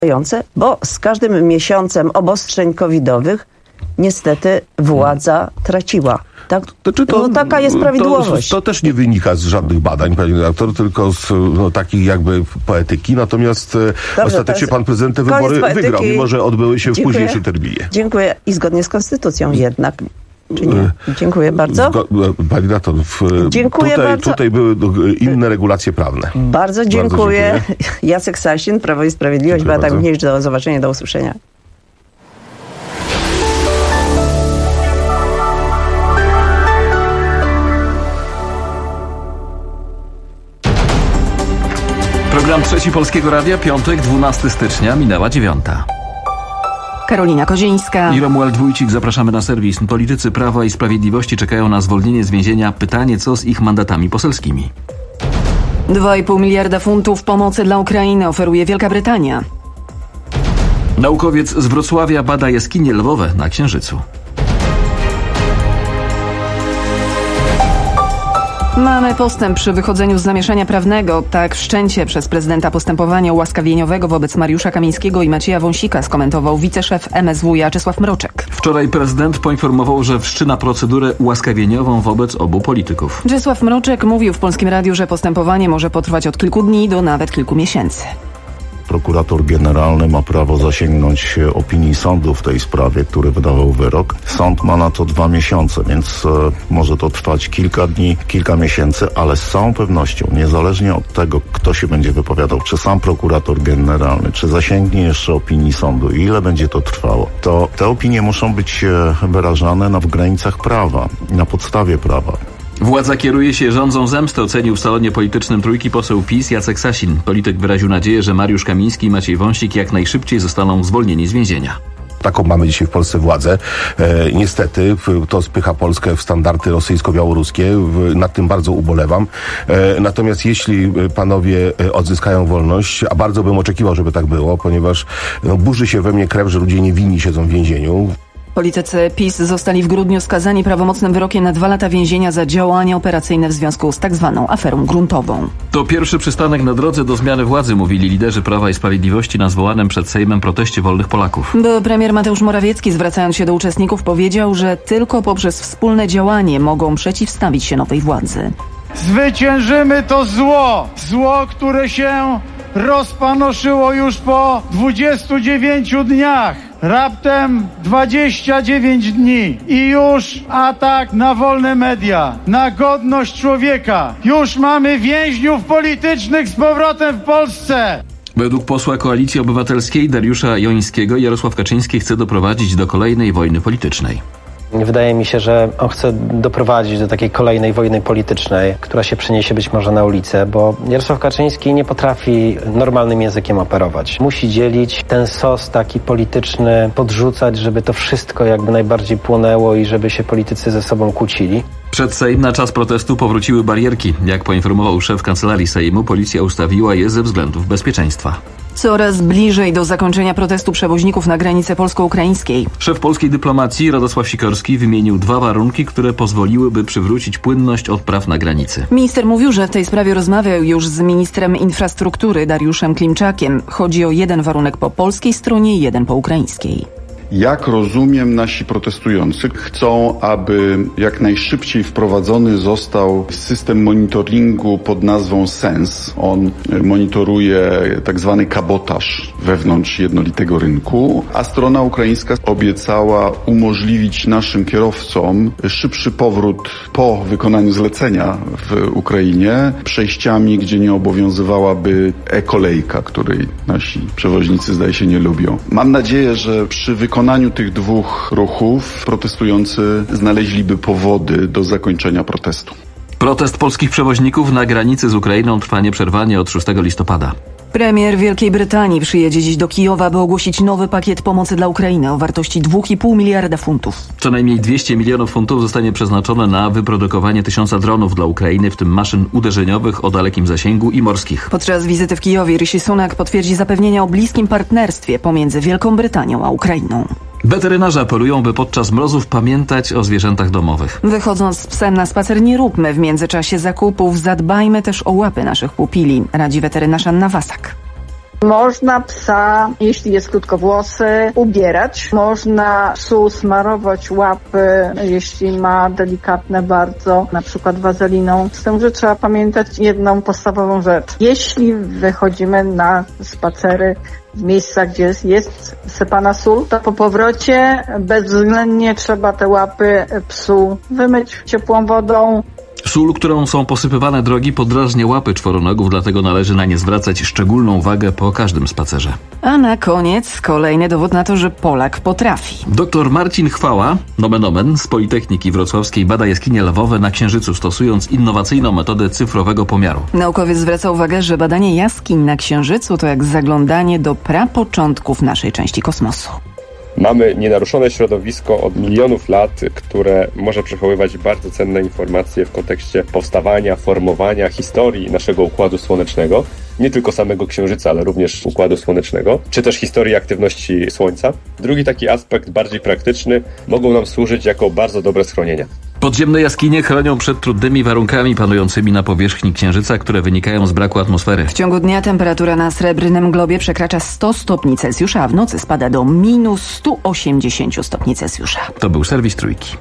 bo z każdym miesiącem obostrzeń covidowych niestety władza traciła. Tak? Taka jest prawidłowość. To też nie wynika z żadnych badań, pani redaktor, tylko z takich jakby poetyki. Natomiast ostatecznie pan prezydent te wybory wygrał, mimo że odbyły się w późniejszym terminie. Dziękuję. I zgodnie z konstytucją jednak. Czy nie? Dziękuję bardzo. Pani redaktor, tutaj były inne regulacje prawne. Bardzo dziękuję. Jacek Sasin, Prawo i Sprawiedliwość. Beata Michniewicz, do zobaczenia, do usłyszenia. Program Trzeci Polskiego Radia, piątek, 12 stycznia, minęła 9. Karolina Kozińska i Romuald Wójcik. Zapraszamy na serwis. Politycy Prawa i Sprawiedliwości czekają na zwolnienie z więzienia. Pytanie, co z ich mandatami poselskimi? 2,5 miliarda funtów pomocy dla Ukrainy oferuje Wielka Brytania. Naukowiec z Wrocławia bada jaskinie lwowe na Księżycu. Mamy postęp przy wychodzeniu z zamieszania prawnego. Tak wszczęcie przez prezydenta postępowania ułaskawieniowego wobec Mariusza Kamińskiego i Macieja Wąsika skomentował wiceszef MSWiA Czesław Mroczek. Wczoraj prezydent poinformował, że wszczyna procedurę ułaskawieniową wobec obu polityków. Czesław Mroczek mówił w Polskim Radiu, że postępowanie może potrwać od kilku dni do nawet kilku miesięcy. Prokurator generalny ma prawo zasięgnąć opinii sądu w tej sprawie, który wydawał wyrok. Sąd ma na to 2 miesiące, więc może to trwać kilka dni, kilka miesięcy, ale z całą pewnością, niezależnie od tego, kto się będzie wypowiadał, czy sam prokurator generalny, czy zasięgnie jeszcze opinii sądu i ile będzie to trwało, to te opinie muszą być wyrażane w granicach prawa, na podstawie prawa. Władza kieruje się rządzą zemsty, ocenił w salonie politycznym Trójki poseł PiS Jacek Sasin. Polityk wyraził nadzieję, że Mariusz Kamiński i Maciej Wąsik jak najszybciej zostaną zwolnieni z więzienia. Taką mamy dzisiaj w Polsce władzę. Niestety to spycha Polskę w standardy rosyjsko-białoruskie. Nad tym bardzo ubolewam. Natomiast jeśli panowie odzyskają wolność, a bardzo bym oczekiwał, żeby tak było, ponieważ burzy się we mnie krew, że ludzie niewinni siedzą w więzieniu. Politycy PiS zostali w grudniu skazani prawomocnym wyrokiem na 2 lata więzienia za działania operacyjne w związku z tak zwaną aferą gruntową. To pierwszy przystanek na drodze do zmiany władzy, mówili liderzy Prawa i Sprawiedliwości na zwołanym przed Sejmem proteście wolnych Polaków. Bo premier Mateusz Morawiecki, zwracając się do uczestników, powiedział, że tylko poprzez wspólne działanie mogą przeciwstawić się nowej władzy. Zwyciężymy to zło! Zło, które się rozpanoszyło już po 29 dniach. Raptem 29 dni i już atak na wolne media, na godność człowieka. Już mamy więźniów politycznych z powrotem w Polsce. Według posła Koalicji Obywatelskiej Dariusza Jońskiego Jarosław Kaczyński chce doprowadzić do kolejnej wojny politycznej. Wydaje mi się, że on chce doprowadzić do takiej kolejnej wojny politycznej, która się przeniesie być może na ulicę, bo Jarosław Kaczyński nie potrafi normalnym językiem operować. Musi dzielić ten sos taki polityczny, podrzucać, żeby to wszystko jakby najbardziej płonęło i żeby się politycy ze sobą kłócili. Przed Sejm na czas protestu powróciły barierki. Jak poinformował szef Kancelarii Sejmu, policja ustawiła je ze względów bezpieczeństwa. Coraz bliżej do zakończenia protestu przewoźników na granicy polsko-ukraińskiej. Szef polskiej dyplomacji Radosław Sikorski wymienił 2 warunki, które pozwoliłyby przywrócić płynność odpraw na granicy. Minister mówił, że w tej sprawie rozmawiał już z ministrem infrastruktury Dariuszem Klimczakiem. Chodzi o 1 warunek po polskiej stronie i 1 po ukraińskiej. Jak rozumiem, nasi protestujący chcą, aby jak najszybciej wprowadzony został system monitoringu pod nazwą SENS. On monitoruje tak zwany kabotaż wewnątrz jednolitego rynku, a strona ukraińska obiecała umożliwić naszym kierowcom szybszy powrót po wykonaniu zlecenia w Ukrainie przejściami, gdzie nie obowiązywałaby e-kolejka, której nasi przewoźnicy zdaje się nie lubią. Mam nadzieję, że przy wykonaniu tych 2 ruchów protestujący znaleźliby powody do zakończenia protestu. Protest polskich przewoźników na granicy z Ukrainą trwa nieprzerwanie od 6 listopada. Premier Wielkiej Brytanii przyjedzie dziś do Kijowa, by ogłosić nowy pakiet pomocy dla Ukrainy o wartości 2,5 miliarda funtów. Co najmniej 200 milionów funtów zostanie przeznaczone na wyprodukowanie 1000 dronów dla Ukrainy, w tym maszyn uderzeniowych o dalekim zasięgu i morskich. Podczas wizyty w Kijowie Rishi Sunak potwierdzi zapewnienia o bliskim partnerstwie pomiędzy Wielką Brytanią a Ukrainą. Weterynarze apelują, by podczas mrozów pamiętać o zwierzętach domowych. Wychodząc z psem na spacer, nie róbmy w międzyczasie zakupów, zadbajmy też o łapy naszych pupili, radzi weterynarz Anna Wasak. Można psa, jeśli jest krótkowłosy, ubierać. Można psu smarować łapy, jeśli ma delikatne bardzo, na przykład wazeliną. Z tym, że trzeba pamiętać jedną podstawową rzecz. Jeśli wychodzimy na spacery w miejscach, gdzie jest sypana sól, to po powrocie bezwzględnie trzeba te łapy psu wymyć ciepłą wodą. Sól, którą są posypywane drogi, podrażnia łapy czworonogów, dlatego należy na nie zwracać szczególną uwagę po każdym spacerze. A na koniec kolejny dowód na to, że Polak potrafi. Dr Marcin Chwała, nomen omen, z Politechniki Wrocławskiej bada jaskinie lawowe na Księżycu, stosując innowacyjną metodę cyfrowego pomiaru. Naukowiec zwraca uwagę, że badanie jaskiń na Księżycu to jak zaglądanie do prapoczątków naszej części kosmosu. Mamy nienaruszone środowisko od milionów lat, które może przechowywać bardzo cenne informacje w kontekście powstawania, formowania, historii naszego Układu Słonecznego. Nie tylko samego Księżyca, ale również Układu Słonecznego, czy też historii aktywności Słońca. Drugi taki aspekt, bardziej praktyczny, mogą nam służyć jako bardzo dobre schronienia. Podziemne jaskinie chronią przed trudnymi warunkami panującymi na powierzchni Księżyca, które wynikają z braku atmosfery. W ciągu dnia temperatura na Srebrnym Globie przekracza 100 stopni Celsjusza, a w nocy spada do minus 180 stopni Celsjusza. To był serwis Trójki.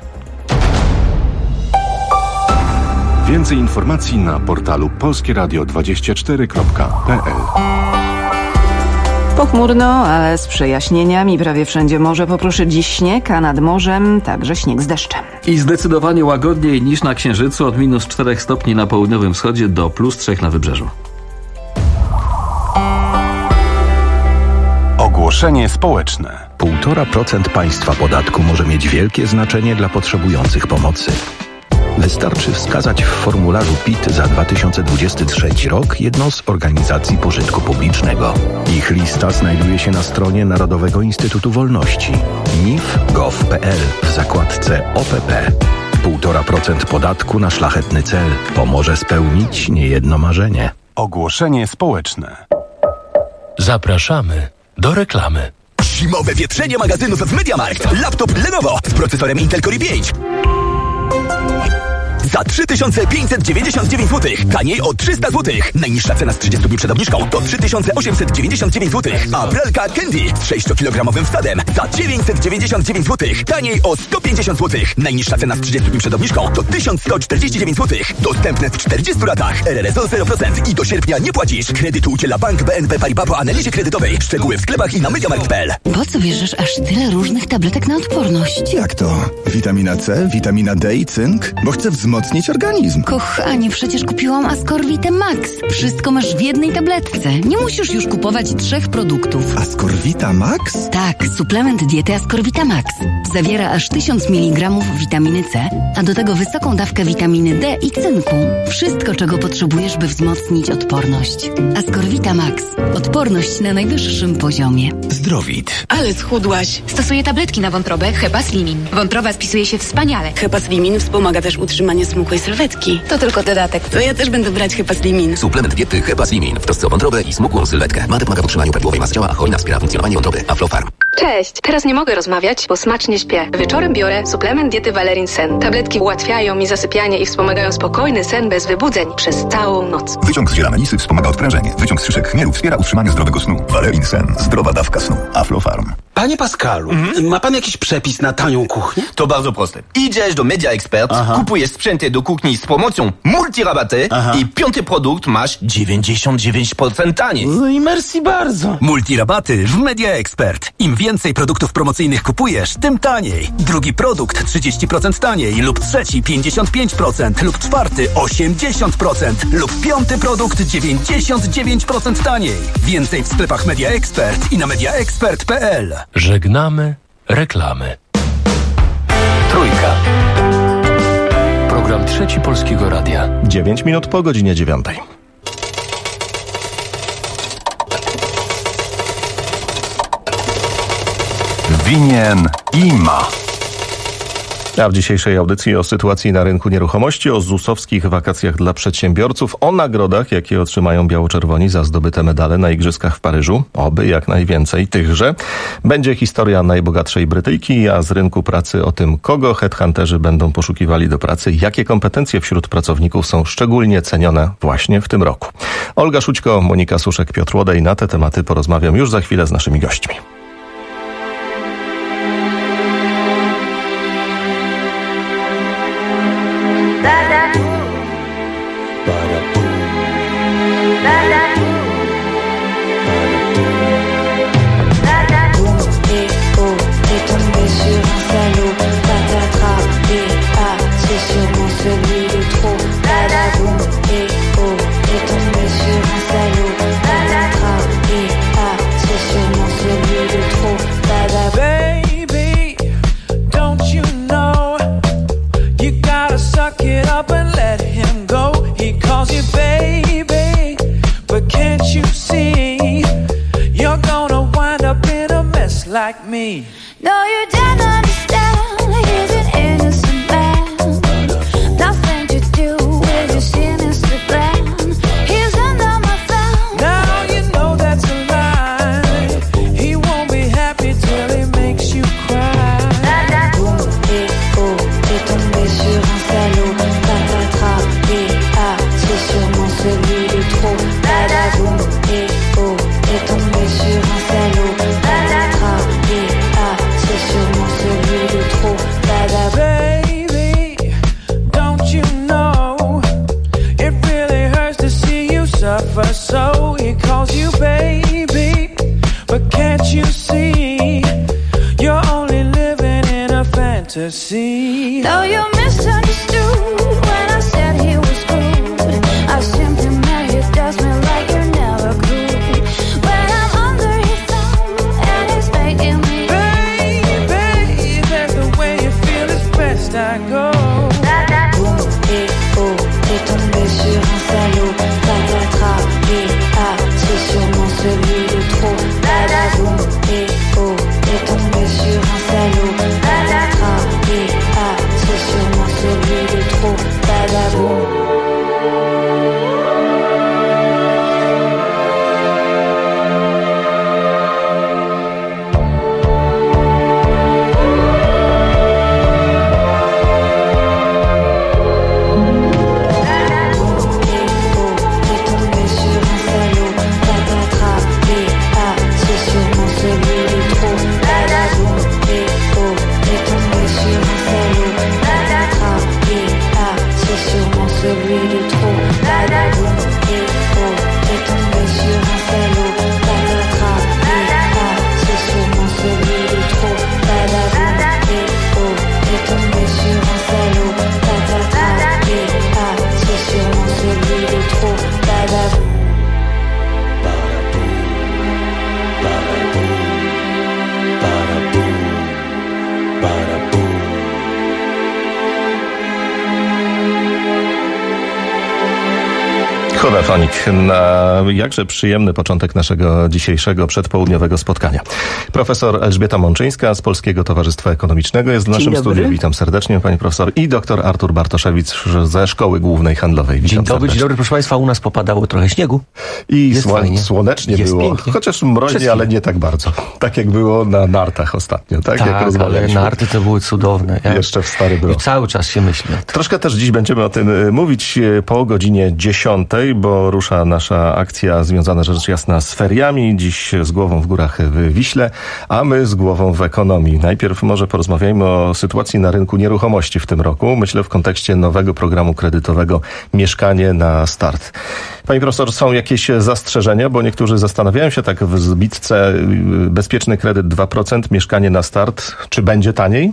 Więcej informacji na portalu polskieradio24.pl. Pochmurno, ale z przejaśnieniami. Prawie wszędzie morze popruszy dziś śnieg, a nad morzem także śnieg z deszczem. I zdecydowanie łagodniej niż na Księżycu, od minus 4 stopni na południowym wschodzie do plus 3 na wybrzeżu. Ogłoszenie społeczne. 1,5% państwa podatku może mieć wielkie znaczenie dla potrzebujących pomocy. Wystarczy wskazać w formularzu PIT za 2023 rok jedną z organizacji pożytku publicznego. Ich lista znajduje się na stronie Narodowego Instytutu Wolności nif.gov.pl w zakładce OPP. 1,5% podatku na szlachetny cel pomoże spełnić niejedno marzenie. Ogłoszenie społeczne. Zapraszamy do reklamy. Zimowe wietrzenie magazynów w MediaMarkt. Laptop Lenovo z procesorem Intel Core i5. Za 3599 zł. Taniej o 300 zł. Najniższa cena z 30 dni przed obniżką to 3899 zł. A pralka Candy z 6-kilogramowym wsadem za 999 zł. Taniej o 150 zł. Najniższa cena z 30 dni przed obniżką to 1149 zł. Dostępne w 40 latach. RRSO 0% i do sierpnia nie płacisz. Kredytu udziela Bank BNP Paribas po analizie kredytowej. Szczegóły w sklepach i na mediamarkt.pl. Po co bierzesz aż tyle różnych tabletek na odporność? Jak to? Witamina C, witamina D i cynk? Bo chcę wzmocnić organizm. Kochanie, przecież kupiłam Ascorvitę Max. Wszystko masz w jednej tabletce. Nie musisz już kupować 3 produktów. Ascorvita Max? Tak, suplement diety Ascorvita Max. Zawiera aż 1000 mg witaminy C, a do tego wysoką dawkę witaminy D i cynku. Wszystko, czego potrzebujesz, by wzmocnić odporność. Ascorvita Max. Odporność na najwyższym poziomie. Zdrowit. Ale schudłaś. Stosuję tabletki na wątrobę Hepaslimin. Wątroba spisuje się wspaniale. Hepaslimin wspomaga też utrzymanie smukłej sylwetki. To tylko dodatek. To ja też będę brać Hepaslimin. Suplement diety Hepaslimin w trosce o wątrobę i smukłą sylwetkę. Ma pomaga w utrzymaniu prawidłowej masy ciała, a hojna wspiera funkcjonowanie wątroby. Aflofarm. Cześć. Teraz nie mogę rozmawiać, bo smacznie śpię. Wieczorem biorę suplement diety Valerin Sen. Tabletki ułatwiają mi zasypianie i wspomagają spokojny sen bez wybudzeń przez całą noc. Wyciąg z ziela melisy wspomaga odprężenie. Wyciąg z szyszek chmielu wspiera utrzymanie zdrowego snu. Valerin Sen. Zdrowa dawka snu. Aflofarm. Panie Pascalu, ma pan jakiś przepis na tanią kuchnię? To bardzo proste. Idziesz do Media Expert, kupujesz sprzęty do kuchni z promocją multirabaty i 5. produkt masz 99% taniej. No i merci bardzo. Multirabaty w Media Expert. Im więcej produktów promocyjnych kupujesz, tym taniej. Drugi produkt 30% taniej lub trzeci 55% lub czwarty 80% lub 5. produkt 99% taniej. Więcej w sklepach Media Expert i na mediaexpert.pl. Żegnamy reklamy. Trójka. Program Trzeci Polskiego Radia. 9 minut po godzinie 9. Winien i ma. A w dzisiejszej audycji o sytuacji na rynku nieruchomości, o ZUS-owskich wakacjach dla przedsiębiorców, o nagrodach, jakie otrzymają biało-czerwoni za zdobyte medale na Igrzyskach w Paryżu. Oby jak najwięcej tychże. Będzie historia najbogatszej Brytyjki, a z rynku pracy o tym, kogo headhunterzy będą poszukiwali do pracy, jakie kompetencje wśród pracowników są szczególnie cenione właśnie w tym roku. Olga Szućko, Monika Suszek, Piotr Łodej. Na te tematy porozmawiam już za chwilę z naszymi gośćmi. Like me. No, you don't understand. He's an innocent man. Nothing to do with his Instagram. He's under my thumb. Now you know that's a lie. He won't be happy till he makes you cry. Boum et oh, t'es tombé sur un salaud. Patatras et ah, c'est sûrement celui de trop. Boum et oh, t'es tombé sur un salaud. Baby, don't you know it really hurts to see you suffer? So he calls you baby, but can't you see you're only living in a fantasy? Though you misunderstood when I said he was good, I simply meant he does me like you're never good. When I'm under his thumb and he's making me I go. Boum et oh, t'es tombé sur un salaud. Patatras et ah, c'est sûrement celui de trop. Boum et oh, t'es tombé sur un salaud. Patatras et ah, c'est sûrement celui de trop. Boum. Hodafonik na jakże przyjemny początek naszego dzisiejszego przedpołudniowego spotkania. Profesor Elżbieta Mączyńska z Polskiego Towarzystwa Ekonomicznego jest w naszym studiu. Witam serdecznie, pani profesor. I doktor Artur Bartoszewicz ze Szkoły Głównej Handlowej. Witam dzień dobry, proszę państwa. U nas popadało trochę śniegu. I słonecznie jest było. Pięknie. Chociaż mroźnie, ale nie tak bardzo. Tak jak było na nartach ostatnio. Tak, jak ale narty to były cudowne. Jeszcze w Stary Brod. I cały czas się myśli. Troszkę też dziś będziemy o tym mówić po godzinie 10, bo rusza nasza akcja związana rzecz jasna z feriami. Dziś z głową w górach w Wiśle, a my z głową w ekonomii. Najpierw może porozmawiajmy o sytuacji na rynku nieruchomości w tym roku. Myślę w kontekście nowego programu kredytowego Mieszkanie na start. Pani profesor, są jakieś zastrzeżenia, bo niektórzy zastanawiają się tak w zbitce bezpieczny kredyt 2%, mieszkanie na start. Czy będzie taniej?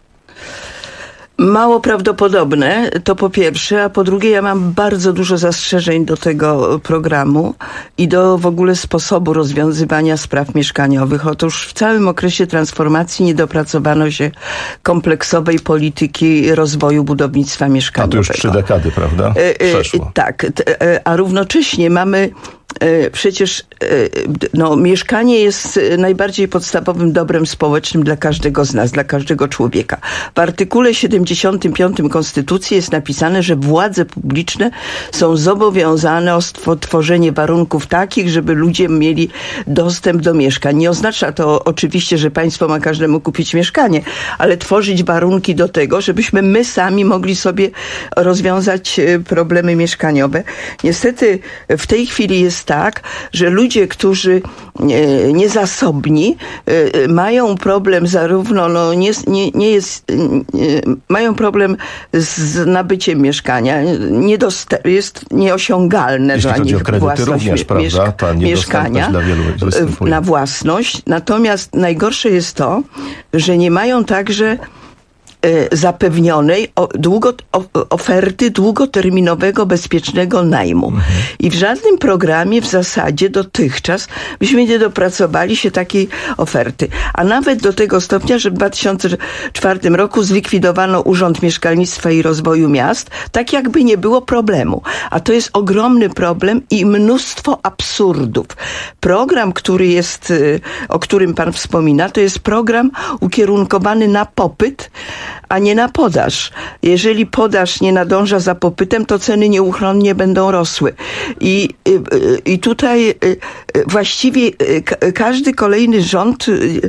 Mało prawdopodobne, to po pierwsze, a po drugie ja mam bardzo dużo zastrzeżeń do tego programu i do w ogóle sposobu rozwiązywania spraw mieszkaniowych. Otóż w całym okresie transformacji nie dopracowano się kompleksowej polityki rozwoju budownictwa mieszkaniowego. A to już 3 dekady, prawda? Przeszło. Tak, a równocześnie mamy przecież mieszkanie jest najbardziej podstawowym dobrem społecznym dla każdego z nas, dla każdego człowieka. W artykule 75 Konstytucji jest napisane, że władze publiczne są zobowiązane o tworzenie warunków takich, żeby ludzie mieli dostęp do mieszkań. Nie oznacza to oczywiście, że państwo ma każdemu kupić mieszkanie, ale tworzyć warunki do tego, żebyśmy my sami mogli sobie rozwiązać problemy mieszkaniowe. Niestety w tej chwili jest tak, że ludzie, którzy niezasobni, mają problem zarówno, mają problem z nabyciem mieszkania. Jest nieosiągalne jeśli dla chodzi nich o kredyty również, prawda? Ta mieszkania dla wielu występuje. na własność. Natomiast najgorsze jest to, że nie mają także zapewnionej oferty długoterminowego, bezpiecznego najmu. I w żadnym programie w zasadzie dotychczas byśmy nie dopracowali się takiej oferty. A nawet do tego stopnia, że w 2004 roku zlikwidowano Urząd Mieszkalnictwa i Rozwoju Miast, tak jakby nie było problemu. A to jest ogromny problem i mnóstwo absurdów. Program, o którym pan wspomina, to jest program ukierunkowany na popyt, a nie na podaż. Jeżeli podaż nie nadąża za popytem, to ceny nieuchronnie będą rosły. I tutaj właściwie każdy kolejny rząd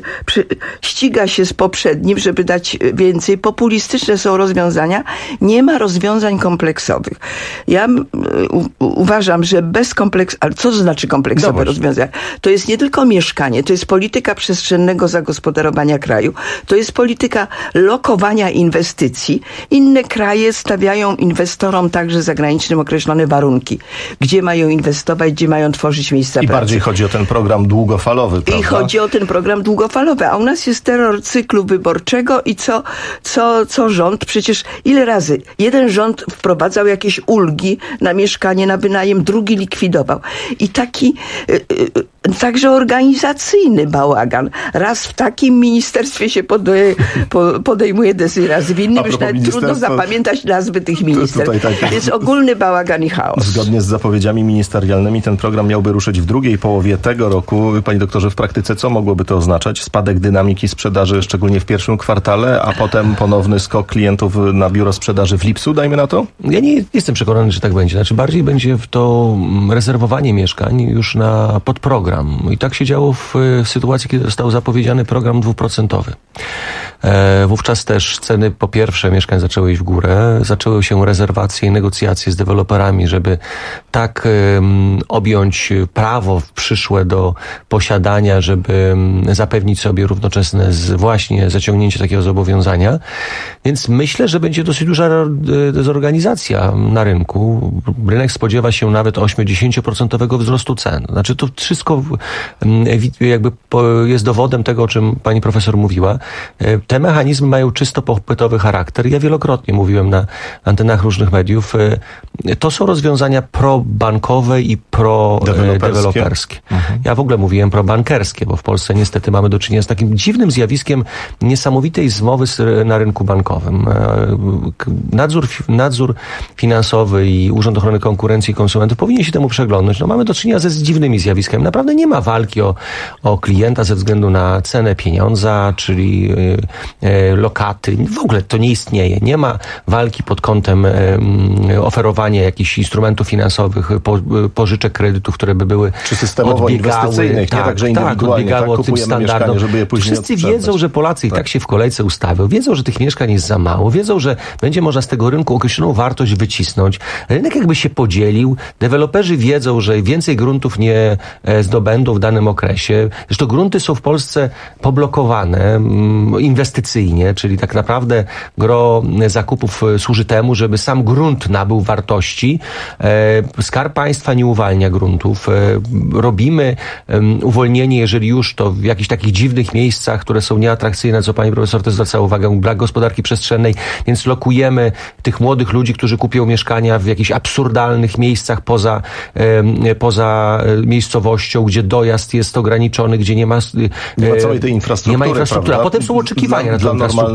ściga się z poprzednim, żeby dać więcej. Populistyczne są rozwiązania. Nie ma rozwiązań kompleksowych. Ja uważam, że bez ale co to znaczy kompleksowe rozwiązania? To jest nie tylko mieszkanie, to jest polityka przestrzennego zagospodarowania kraju, to jest polityka lokowania inwestycji. Inne kraje stawiają inwestorom, także zagranicznym, określone warunki. Gdzie mają inwestować, gdzie mają tworzyć miejsca pracy. I bardziej chodzi o ten program długofalowy, prawda? I chodzi o ten program długofalowy. A u nas jest terror cyklu wyborczego i co rząd? Przecież ile razy? Jeden rząd wprowadzał jakieś ulgi na mieszkanie, na wynajem, drugi likwidował. I taki także organizacyjny bałagan. Raz w takim ministerstwie się podejmuje decyzję, raz w innym. Już nawet trudno zapamiętać nazwy tych ministerstw. Jest ogólny bałagan i chaos. Zgodnie z zapowiedziami ministerialnymi ten program miałby ruszyć w drugiej połowie tego roku. Panie doktorze, w praktyce co mogłoby to oznaczać? Spadek dynamiki sprzedaży, szczególnie w pierwszym kwartale, a potem ponowny skok klientów na biuro sprzedaży w lipcu, dajmy na to? Ja nie jestem przekonany, że tak będzie. Znaczy bardziej będzie to rezerwowanie mieszkań już na podprogram. I tak się działo w sytuacji, kiedy został zapowiedziany program 2%. Wówczas też ceny po pierwsze mieszkań zaczęły iść w górę, zaczęły się rezerwacje i negocjacje z deweloperami, żeby tak objąć prawo przyszłe do posiadania, żeby zapewnić sobie równoczesne właśnie zaciągnięcie takiego zobowiązania. Więc myślę, że będzie dosyć duża dezorganizacja na rynku. Rynek spodziewa się nawet 8-10% wzrostu cen. Znaczy to wszystko jakby jest dowodem tego, o czym pani profesor mówiła. Te mechanizmy mają czysto popytowy charakter. Ja wielokrotnie mówiłem na antenach różnych mediów. To są rozwiązania probankowe i prodeweloperskie. Ja w ogóle mówiłem probankerskie, bo w Polsce niestety mamy do czynienia z takim dziwnym zjawiskiem niesamowitej zmowy na rynku bankowym. Nadzór finansowy i Urząd Ochrony Konkurencji i Konsumentów powinien się temu przeglądnąć. Mamy do czynienia z dziwnymi zjawiskami. Naprawdę nie ma walki o klienta ze względu na cenę pieniądza, czyli lokaty. W ogóle to nie istnieje. Nie ma walki pod kątem oferowania jakichś instrumentów finansowych, pożyczek, kredytów, które by były czy systemowo inwestycyjnych, także indywidualnie, odbiegało tym standardom. Żeby je później wszyscy wiedzą, że Polacy i tak się w kolejce ustawią. Wiedzą, że tych mieszkań jest za mało. Wiedzą, że będzie można z tego rynku określoną wartość wycisnąć. Rynek jakby się podzielił. Deweloperzy wiedzą, że więcej gruntów nie zdobędą w danym okresie. Zresztą grunty są w Polsce poblokowane inwestycyjnie, czyli tak naprawdę gro zakupów służy temu, żeby sam grunt nabył wartości. Skarb Państwa nie uwalnia gruntów. Robimy uwolnienie, jeżeli już, to w jakichś takich dziwnych miejscach, które są nieatrakcyjne, co pani profesor też zwracała uwagę, brak gospodarki przestrzennej, więc lokujemy tych młodych ludzi, którzy kupią mieszkania w jakichś absurdalnych miejscach poza miejscowością, gdzie dojazd jest ograniczony, gdzie nie ma całej tej infrastruktury. Nie ma infrastruktury, a potem są oczekiwania na tę infrastrukturę. Normalnego to są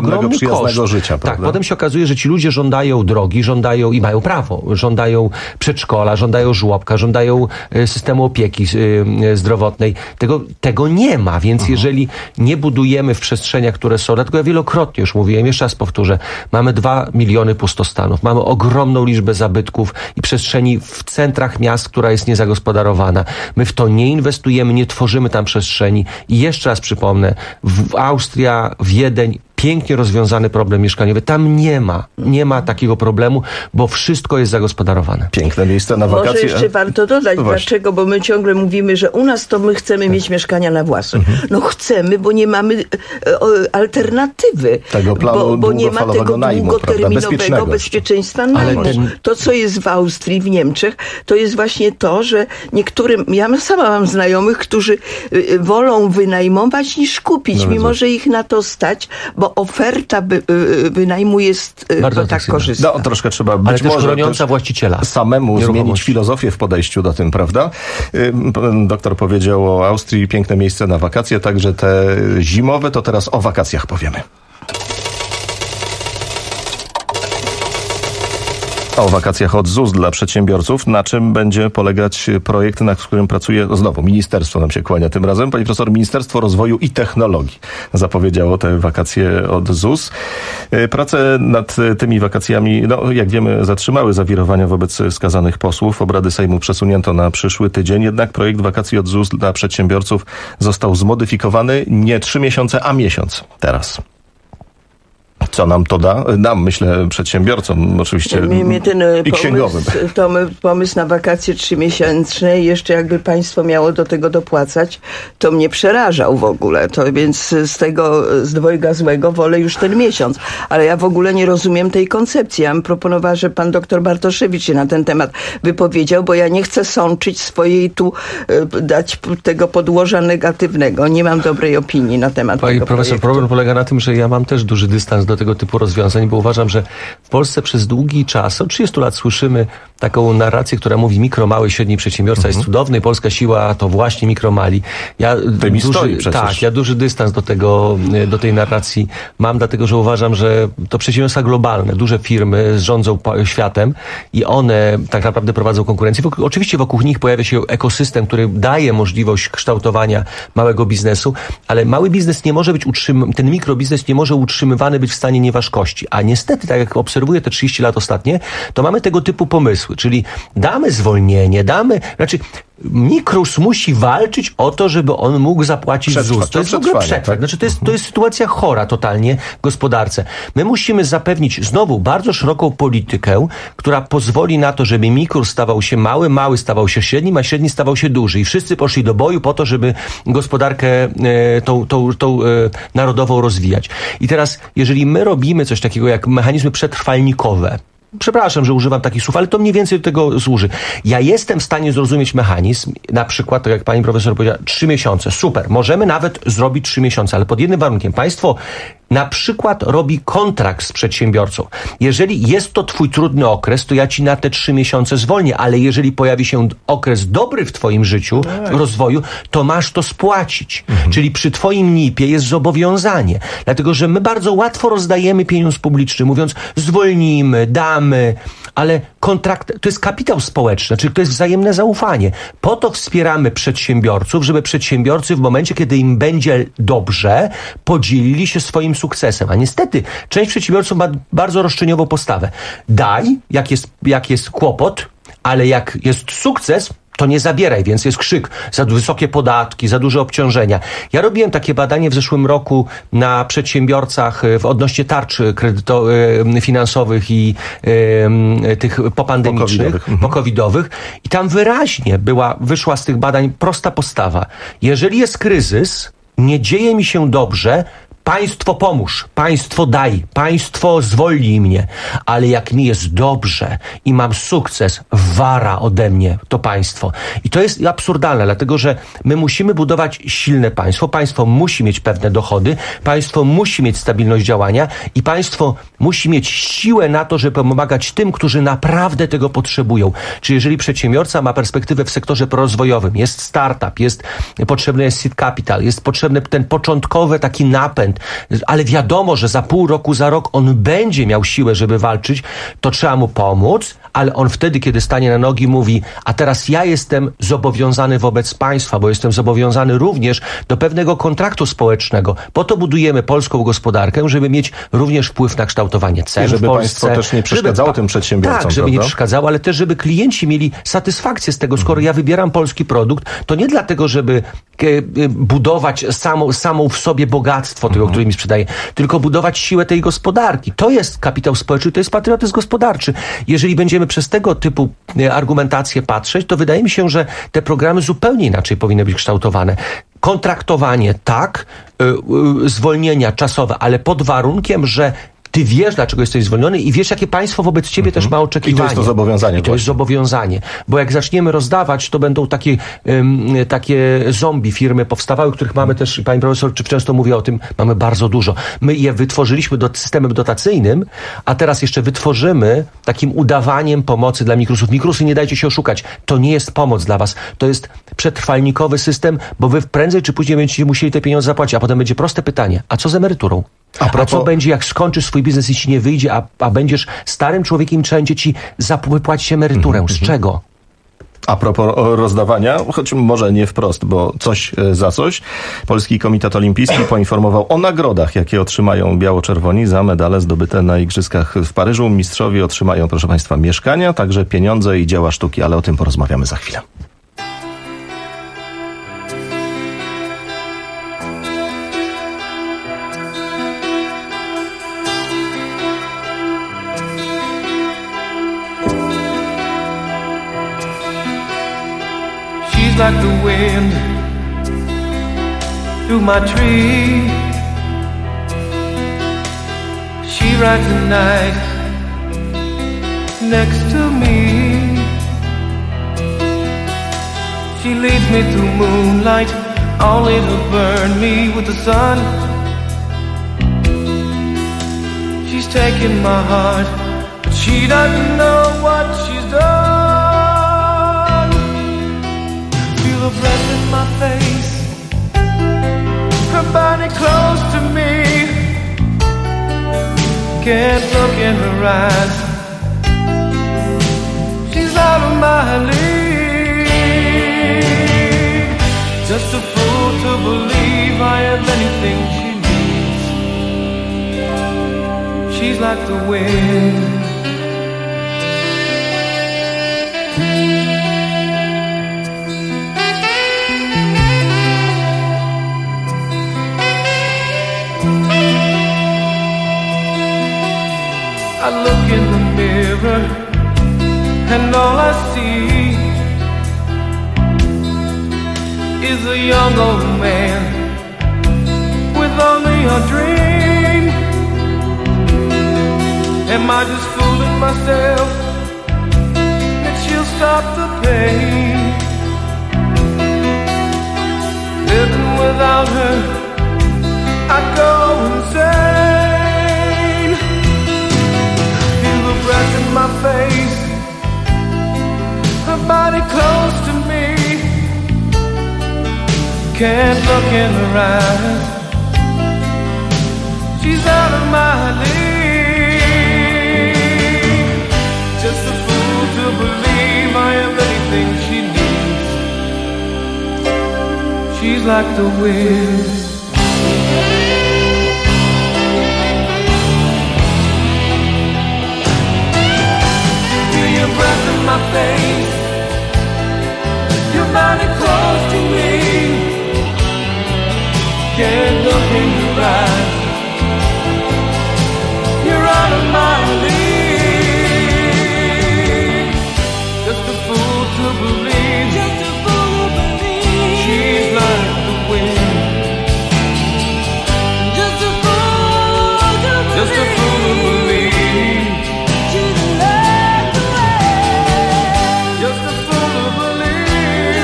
ogromny przyjaznego koszt. życia, prawda? Tak, potem się okazuje, że ci ludzie żądają drogi, żądają i mają prawo, żądają przedszkola, żądają żłobka, żądają systemu opieki zdrowotnej. Tego nie ma, więc jeżeli nie budujemy w przestrzeniach, które są, dlatego ja wielokrotnie już mówiłem, jeszcze raz powtórzę, mamy 2 miliony pustostanów, mamy ogromną liczbę zabytków i przestrzeni w centrach miast, która jest niezagospodarowana. My w to nie inwestujemy, nie tworzymy tam przestrzeni i jeszcze raz przypomnę, Austria, Wiedeń, pięknie rozwiązany problem mieszkaniowy. Tam nie ma takiego problemu, bo wszystko jest zagospodarowane. Piękne miejsce na wakacje. Może jeszcze warto dodać, dlaczego, bo my ciągle mówimy, że u nas to my chcemy mieć mieszkania na własność. No chcemy, bo nie mamy alternatywy. Tego planu bo nie ma tego długoterminowego bezpieczeństwa najmu. To, co jest w Austrii, w Niemczech, to jest właśnie to, że niektórym, ja sama mam znajomych, którzy wolą wynajmować niż kupić, mimo że ich na to stać, bo oferta wynajmu jest bardzo tak korzystna. No, troszkę trzeba być ale też może chroniąca właściciela. Samemu zmienić filozofię w podejściu do tym, prawda? Doktor powiedział o Austrii, piękne miejsce na wakacje, także te zimowe, to teraz o wakacjach powiemy. O wakacjach od ZUS dla przedsiębiorców. Na czym będzie polegać projekt, nad którym pracuje znowu ministerstwo, nam się kłania tym razem. Pani profesor, Ministerstwo Rozwoju i Technologii zapowiedziało te wakacje od ZUS. Prace nad tymi wakacjami, no jak wiemy, zatrzymały zawirowania wobec skazanych posłów. Obrady Sejmu przesunięto na przyszły tydzień, jednak projekt wakacji od ZUS dla przedsiębiorców został zmodyfikowany nie 3 miesiące, a miesiąc teraz. Co nam to da? Nam, myślę, przedsiębiorcom oczywiście i księgowym. Pomysł na wakacje 3-miesięczne, jeszcze jakby państwo miało do tego dopłacać, to mnie przerażał w ogóle. To więc z dwojga złego wolę już ten miesiąc. Ale ja w ogóle nie rozumiem tej koncepcji. Ja bym proponowała, że pan doktor Bartoszewicz się na ten temat wypowiedział, bo ja nie chcę sączyć swojej dać tego podłoża negatywnego. Nie mam dobrej opinii na temat Pani tego profesor, projektu. problem polega na tym, że ja mam też duży dystans do tego typu rozwiązań, bo uważam, że w Polsce przez długi czas, od 30 lat słyszymy taką narrację, która mówi mikro, mały, średni przedsiębiorca jest cudowny i polska siła to właśnie mikro, mali. Ja duży dystans do tej narracji mam, dlatego że uważam, że to przedsiębiorstwa globalne, duże firmy rządzą światem i one tak naprawdę prowadzą konkurencję. Oczywiście wokół nich pojawia się ekosystem, który daje możliwość kształtowania małego biznesu, ale mały biznes nie może być ten mikrobiznes nie może utrzymywany być w stanie nieważkości. A niestety, tak jak obserwuję te 30 lat ostatnie, to mamy tego typu pomysły, czyli damy zwolnienie, Mikrus musi walczyć o to, żeby on mógł zapłacić ZUS. To jest w ogóle przetrwać. To jest sytuacja chora totalnie w gospodarce. My musimy zapewnić znowu bardzo szeroką politykę, która pozwoli na to, żeby Mikrus stawał się mały stawał się średnim, a średni stawał się duży. I wszyscy poszli do boju po to, żeby gospodarkę tą narodową rozwijać. I teraz, jeżeli my robimy coś takiego jak mechanizmy przetrwalnikowe, przepraszam, że używam takich słów, ale to mniej więcej do tego służy. Ja jestem w stanie zrozumieć mechanizm, na przykład, tak jak pani profesor powiedziała, 3 miesiące. Super, możemy nawet zrobić 3 miesiące, ale pod jednym warunkiem. Państwo na przykład robi kontrakt z przedsiębiorcą. Jeżeli jest to twój trudny okres, to ja ci na te 3 miesiące zwolnię, ale jeżeli pojawi się okres dobry w twoim życiu, w rozwoju, to masz to spłacić. Czyli przy twoim NIP-ie jest zobowiązanie. Dlatego, że my bardzo łatwo rozdajemy pieniądz publiczny, mówiąc zwolnimy, damy, ale kontrakt to jest kapitał społeczny, czyli to jest wzajemne zaufanie. Po to wspieramy przedsiębiorców, żeby przedsiębiorcy w momencie, kiedy im będzie dobrze, podzielili się swoim sukcesem. A niestety część przedsiębiorców ma bardzo roszczeniową postawę. Daj, jak jest kłopot, ale jak jest sukces, to nie zabieraj, więc jest krzyk. Za wysokie podatki, za duże obciążenia. Ja robiłem takie badanie w zeszłym roku na przedsiębiorcach odnośnie tarcz finansowych i tych popandemicznych, pocovidowych. I tam wyraźnie wyszła z tych badań prosta postawa. Jeżeli jest kryzys, nie dzieje mi się dobrze, państwo pomóż, państwo daj, państwo zwolnij mnie, ale jak mi jest dobrze i mam sukces, wara ode mnie to państwo. I to jest absurdalne, dlatego że my musimy budować silne państwo, państwo musi mieć pewne dochody, państwo musi mieć stabilność działania i państwo musi mieć siłę na to, żeby pomagać tym, którzy naprawdę tego potrzebują. Czyli jeżeli przedsiębiorca ma perspektywę w sektorze prorozwojowym, jest startup, potrzebny jest seed capital, jest potrzebny ten początkowy taki napęd, prezydent, ale wiadomo, że za pół roku, za rok on będzie miał siłę, żeby walczyć, to trzeba mu pomóc, ale on wtedy, kiedy stanie na nogi, mówi, a teraz ja jestem zobowiązany wobec państwa, bo jestem zobowiązany również do pewnego kontraktu społecznego. Po to budujemy polską gospodarkę, żeby mieć również wpływ na kształtowanie cen żeby w Polsce. państwo też nie przeszkadzało tym przedsiębiorcom, Tak, żeby prawda? nie przeszkadzało, ale też, żeby klienci mieli satysfakcję z tego. Skoro ja wybieram polski produkt, to nie dlatego, żeby budować samą w sobie bogactwo tego, który mi sprzedaje, tylko budować siłę tej gospodarki. To jest kapitał społeczny, to jest patriotyzm gospodarczy. Jeżeli będziemy przez tego typu argumentację patrzeć, to wydaje mi się, że te programy zupełnie inaczej powinny być kształtowane. Kontraktowanie tak, zwolnienia czasowe, ale pod warunkiem, że ty wiesz, dlaczego jesteś zwolniony i wiesz, jakie państwo wobec ciebie też ma oczekiwania. I to jest to zobowiązanie. I to jest zobowiązanie. Bo jak zaczniemy rozdawać, to będą takie zombie firmy powstawały, których mamy też, pani profesor często mówi o tym, mamy bardzo dużo. My je wytworzyliśmy systemem dotacyjnym, a teraz jeszcze wytworzymy takim udawaniem pomocy dla mikrusów. Mikrusy, nie dajcie się oszukać. To nie jest pomoc dla was. To jest przetrwalnikowy system, bo wy prędzej czy później będziecie musieli te pieniądze zapłacić. A potem będzie proste pytanie. A co z emeryturą? A co będzie, jak skończysz swój biznes i ci nie wyjdzie, a będziesz starym człowiekiem, trzeba będzie ci wypłacić emeryturę? Z czego? A propos rozdawania, choć może nie wprost, bo coś za coś, Polski Komitet Olimpijski poinformował o nagrodach, jakie otrzymają biało-czerwoni za medale zdobyte na Igrzyskach w Paryżu. Mistrzowie otrzymają, proszę państwa, mieszkania, także pieniądze i dzieła sztuki, ale o tym porozmawiamy za chwilę. Like the wind through my tree, she rides the night next to me. She leads me through moonlight, only to burn me with the sun. She's taking my heart, but she doesn't know what she's done. Her breath in my face, her body close to me. Can't look in her eyes, she's out of my league. Just a fool to believe I have anything she needs. She's like the wind. I look in the mirror and all I see is a young old man with only a dream. Am I just fooling myself that she'll stop the pain? Living without her, I go insane. Breath in my face, her body close to me. Can't look in her eyes, she's out of my league. Just a fool to believe I am anything she needs. She's like the wind. Breath in my face, your body close to me. Can't look in your eyes, you're out of my league. Just a fool to believe, she's like the wind. Just a fool to believe.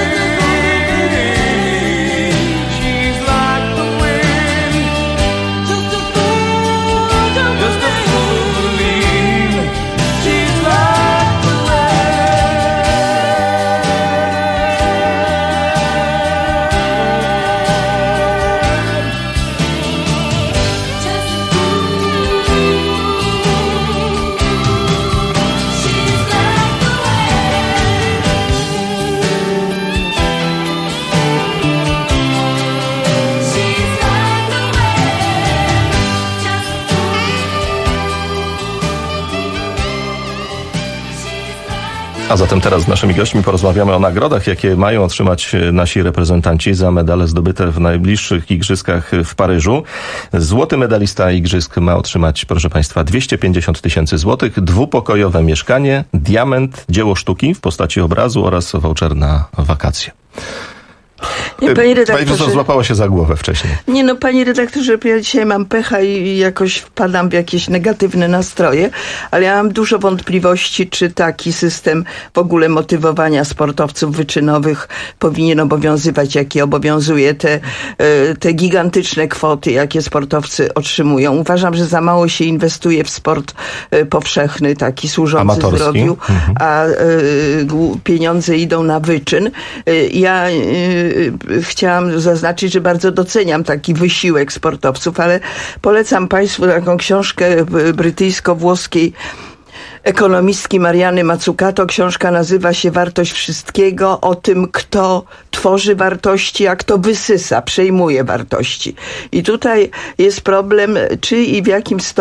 Just A zatem teraz z naszymi gośćmi porozmawiamy o nagrodach, jakie mają otrzymać nasi reprezentanci za medale zdobyte w najbliższych igrzyskach w Paryżu. Złoty medalista igrzysk ma otrzymać, proszę Państwa, 250 000 złotych, dwupokojowe mieszkanie, diament, dzieło sztuki w postaci obrazu oraz voucher na wakacje. Nie, Pani profesor złapała się za głowę wcześniej. Nie no, panie redaktorze, ja dzisiaj mam pecha i jakoś wpadam w jakieś negatywne nastroje, ale ja mam dużo wątpliwości, czy taki system w ogóle motywowania sportowców wyczynowych powinien obowiązywać, jaki obowiązuje te gigantyczne kwoty, jakie sportowcy otrzymują. Uważam, że za mało się inwestuje w sport powszechny, taki służący amatorski. zdrowiu, a pieniądze idą na wyczyn. Ja chciałam zaznaczyć, że bardzo doceniam taki wysiłek sportowców, ale polecam Państwu taką książkę brytyjsko-włoskiej ekonomistki Mariany Mazzucato. Książka nazywa się Wartość Wszystkiego, o tym, kto tworzy wartości, a kto wysysa, przejmuje wartości. I tutaj jest problem, czy i w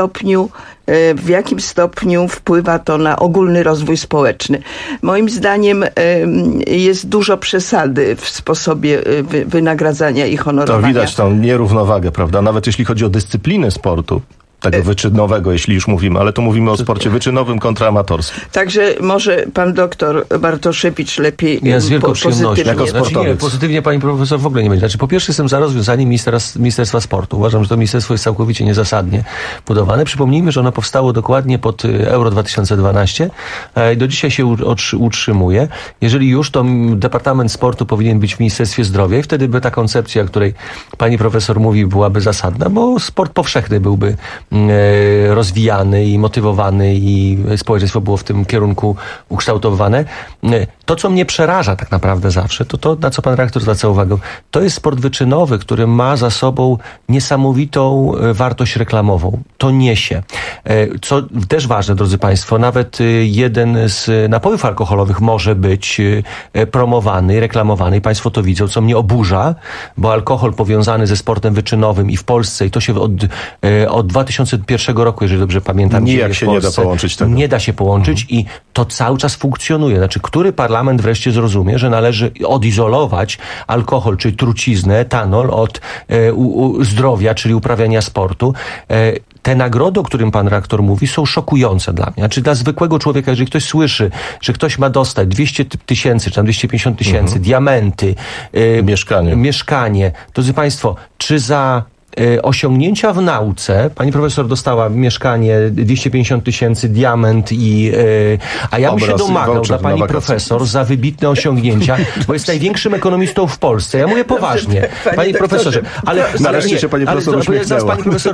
jakim stopniu wpływa to na ogólny rozwój społeczny. Moim zdaniem jest dużo przesady w sposobie wynagradzania i honorowania. To widać tą nierównowagę, prawda? Nawet jeśli chodzi o dyscyplinę sportu, tego wyczynowego, jeśli już mówimy, ale tu mówimy o sporcie wyczynowym kontra amatorskim. Także może pan doktor Bartoszewicz lepiej Ja z wielką przyjemnością. Jako sportowiec. Nie, pozytywnie pani profesor w ogóle nie będzie. Znaczy, po pierwsze jestem za rozwiązaniem Ministerstwa Sportu. Uważam, że to ministerstwo jest całkowicie niezasadnie budowane. Przypomnijmy, że ono powstało dokładnie pod Euro 2012 i do dzisiaj się utrzymuje. Jeżeli już, to Departament Sportu powinien być w Ministerstwie Zdrowia i wtedy by ta koncepcja, o której pani profesor mówi, byłaby zasadna, bo sport powszechny byłby rozwijany i motywowany i społeczeństwo było w tym kierunku ukształtowane. To, co mnie przeraża tak naprawdę zawsze, to na co pan redaktor zwraca uwagę, to jest sport wyczynowy, który ma za sobą niesamowitą wartość reklamową. To niesie. Co też ważne, drodzy państwo, nawet jeden z napojów alkoholowych może być promowany, reklamowany i państwo to widzą, co mnie oburza, bo alkohol powiązany ze sportem wyczynowym i w Polsce, i to się od 2001 roku, jeżeli dobrze pamiętam, nijak się nie da połączyć tego. Nie da się połączyć i to cały czas funkcjonuje. Znaczy, który parlament wreszcie zrozumie, że należy odizolować alkohol, czyli truciznę, etanol od zdrowia, czyli uprawiania sportu. Te nagrody, o którym pan redaktor mówi, są szokujące dla mnie. Znaczy dla zwykłego człowieka, jeżeli ktoś słyszy, że ktoś ma dostać 200 000, czy tam 250 000, diamenty, mieszkanie. Drodzy państwo, czy za osiągnięcia w nauce, pani profesor dostała mieszkanie, 250 000, diament a ja bym się domagał dla pani profesor za wybitne osiągnięcia, bo jest największym ekonomistą w Polsce. Ja mówię poważnie. Panie profesorze, ale nareszcie się pani profesor zaraz pani profesor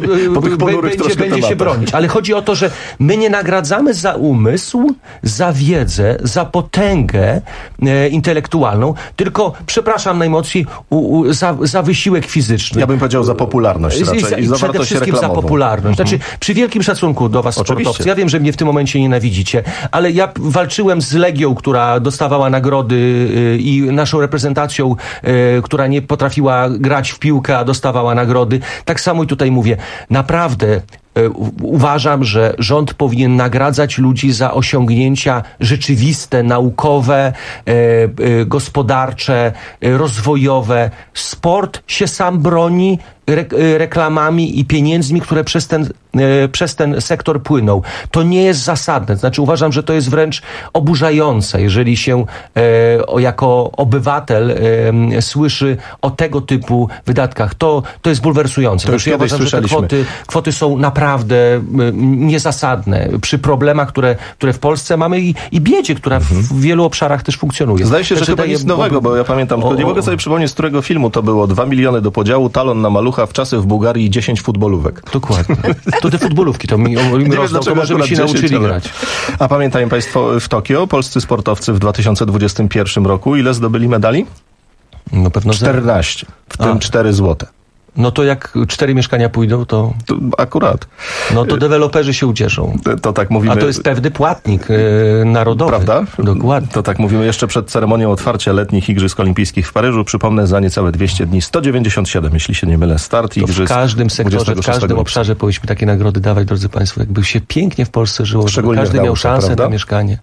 będzie się bronić. Ale chodzi o to, że my nie nagradzamy za umysł, za wiedzę, za potęgę intelektualną, tylko, przepraszam najmocniej, za wysiłek fizyczny. Ja bym powiedział za popularność raczej i za przede wszystkim reklamową. Za popularność. Znaczy, przy wielkim szacunku do was, sportowcy, ja wiem, że mnie w tym momencie nienawidzicie, ale ja walczyłem z Legią, która dostawała nagrody i naszą reprezentacją, która nie potrafiła grać w piłkę, a dostawała nagrody. Tak samo i tutaj mówię, naprawdę uważam, że rząd powinien nagradzać ludzi za osiągnięcia rzeczywiste, naukowe, gospodarcze, rozwojowe. Sport się sam broni reklamami i pieniędzmi, które przez ten sektor płyną. To nie jest zasadne. Znaczy uważam, że to jest wręcz oburzające, jeżeli się jako obywatel słyszy o tego typu wydatkach. To jest bulwersujące. To już ja uważam, że te kwoty są naprawdę niezasadne przy problemach, które w Polsce mamy i biedzie, która w wielu obszarach też funkcjonuje. Zdaje się, że chyba nic nowego, bo ja pamiętam, tylko nie mogę sobie przypomnieć, z którego filmu to było. 2 miliony do podziału, talon na malucha, w czasy w Bułgarii 10 futbolówek. Dokładnie. To te futbolówki to mi rozdał, to może by się nauczyli grać. A pamiętają państwo w Tokio polscy sportowcy w 2021 roku ile zdobyli medali? No pewno 14, w tym 4 złote. No to jak 4 mieszkania pójdą, to akurat. No to deweloperzy się ucieszą. To tak mówimy. A to jest pewny płatnik narodowy. Prawda? Dokładnie. To tak mówimy jeszcze przed ceremonią otwarcia letnich Igrzysk Olimpijskich w Paryżu. Przypomnę, za niecałe 200 dni 197, jeśli się nie mylę, start Igrzysk. W każdym sektorze, w każdym obszarze powinniśmy takie nagrody dawać, drodzy państwo. Jakby się pięknie w Polsce żyło, żeby każdy miał szansę na mieszkanie.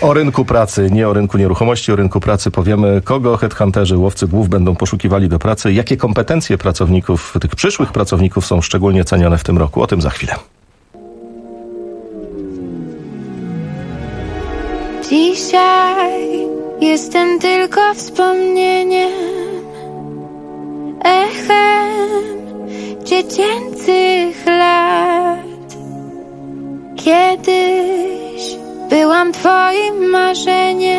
O rynku pracy, nie o rynku nieruchomości, o rynku pracy powiemy, kogo headhunterzy, łowcy głów będą poszukiwali do pracy, jakie kompetencje pracowników, tych przyszłych pracowników są szczególnie cenione w tym roku. O tym za chwilę. Dzisiaj jestem tylko wspomnieniem, echem dziecięcych lat. Kiedyś byłam twoim marzeniem,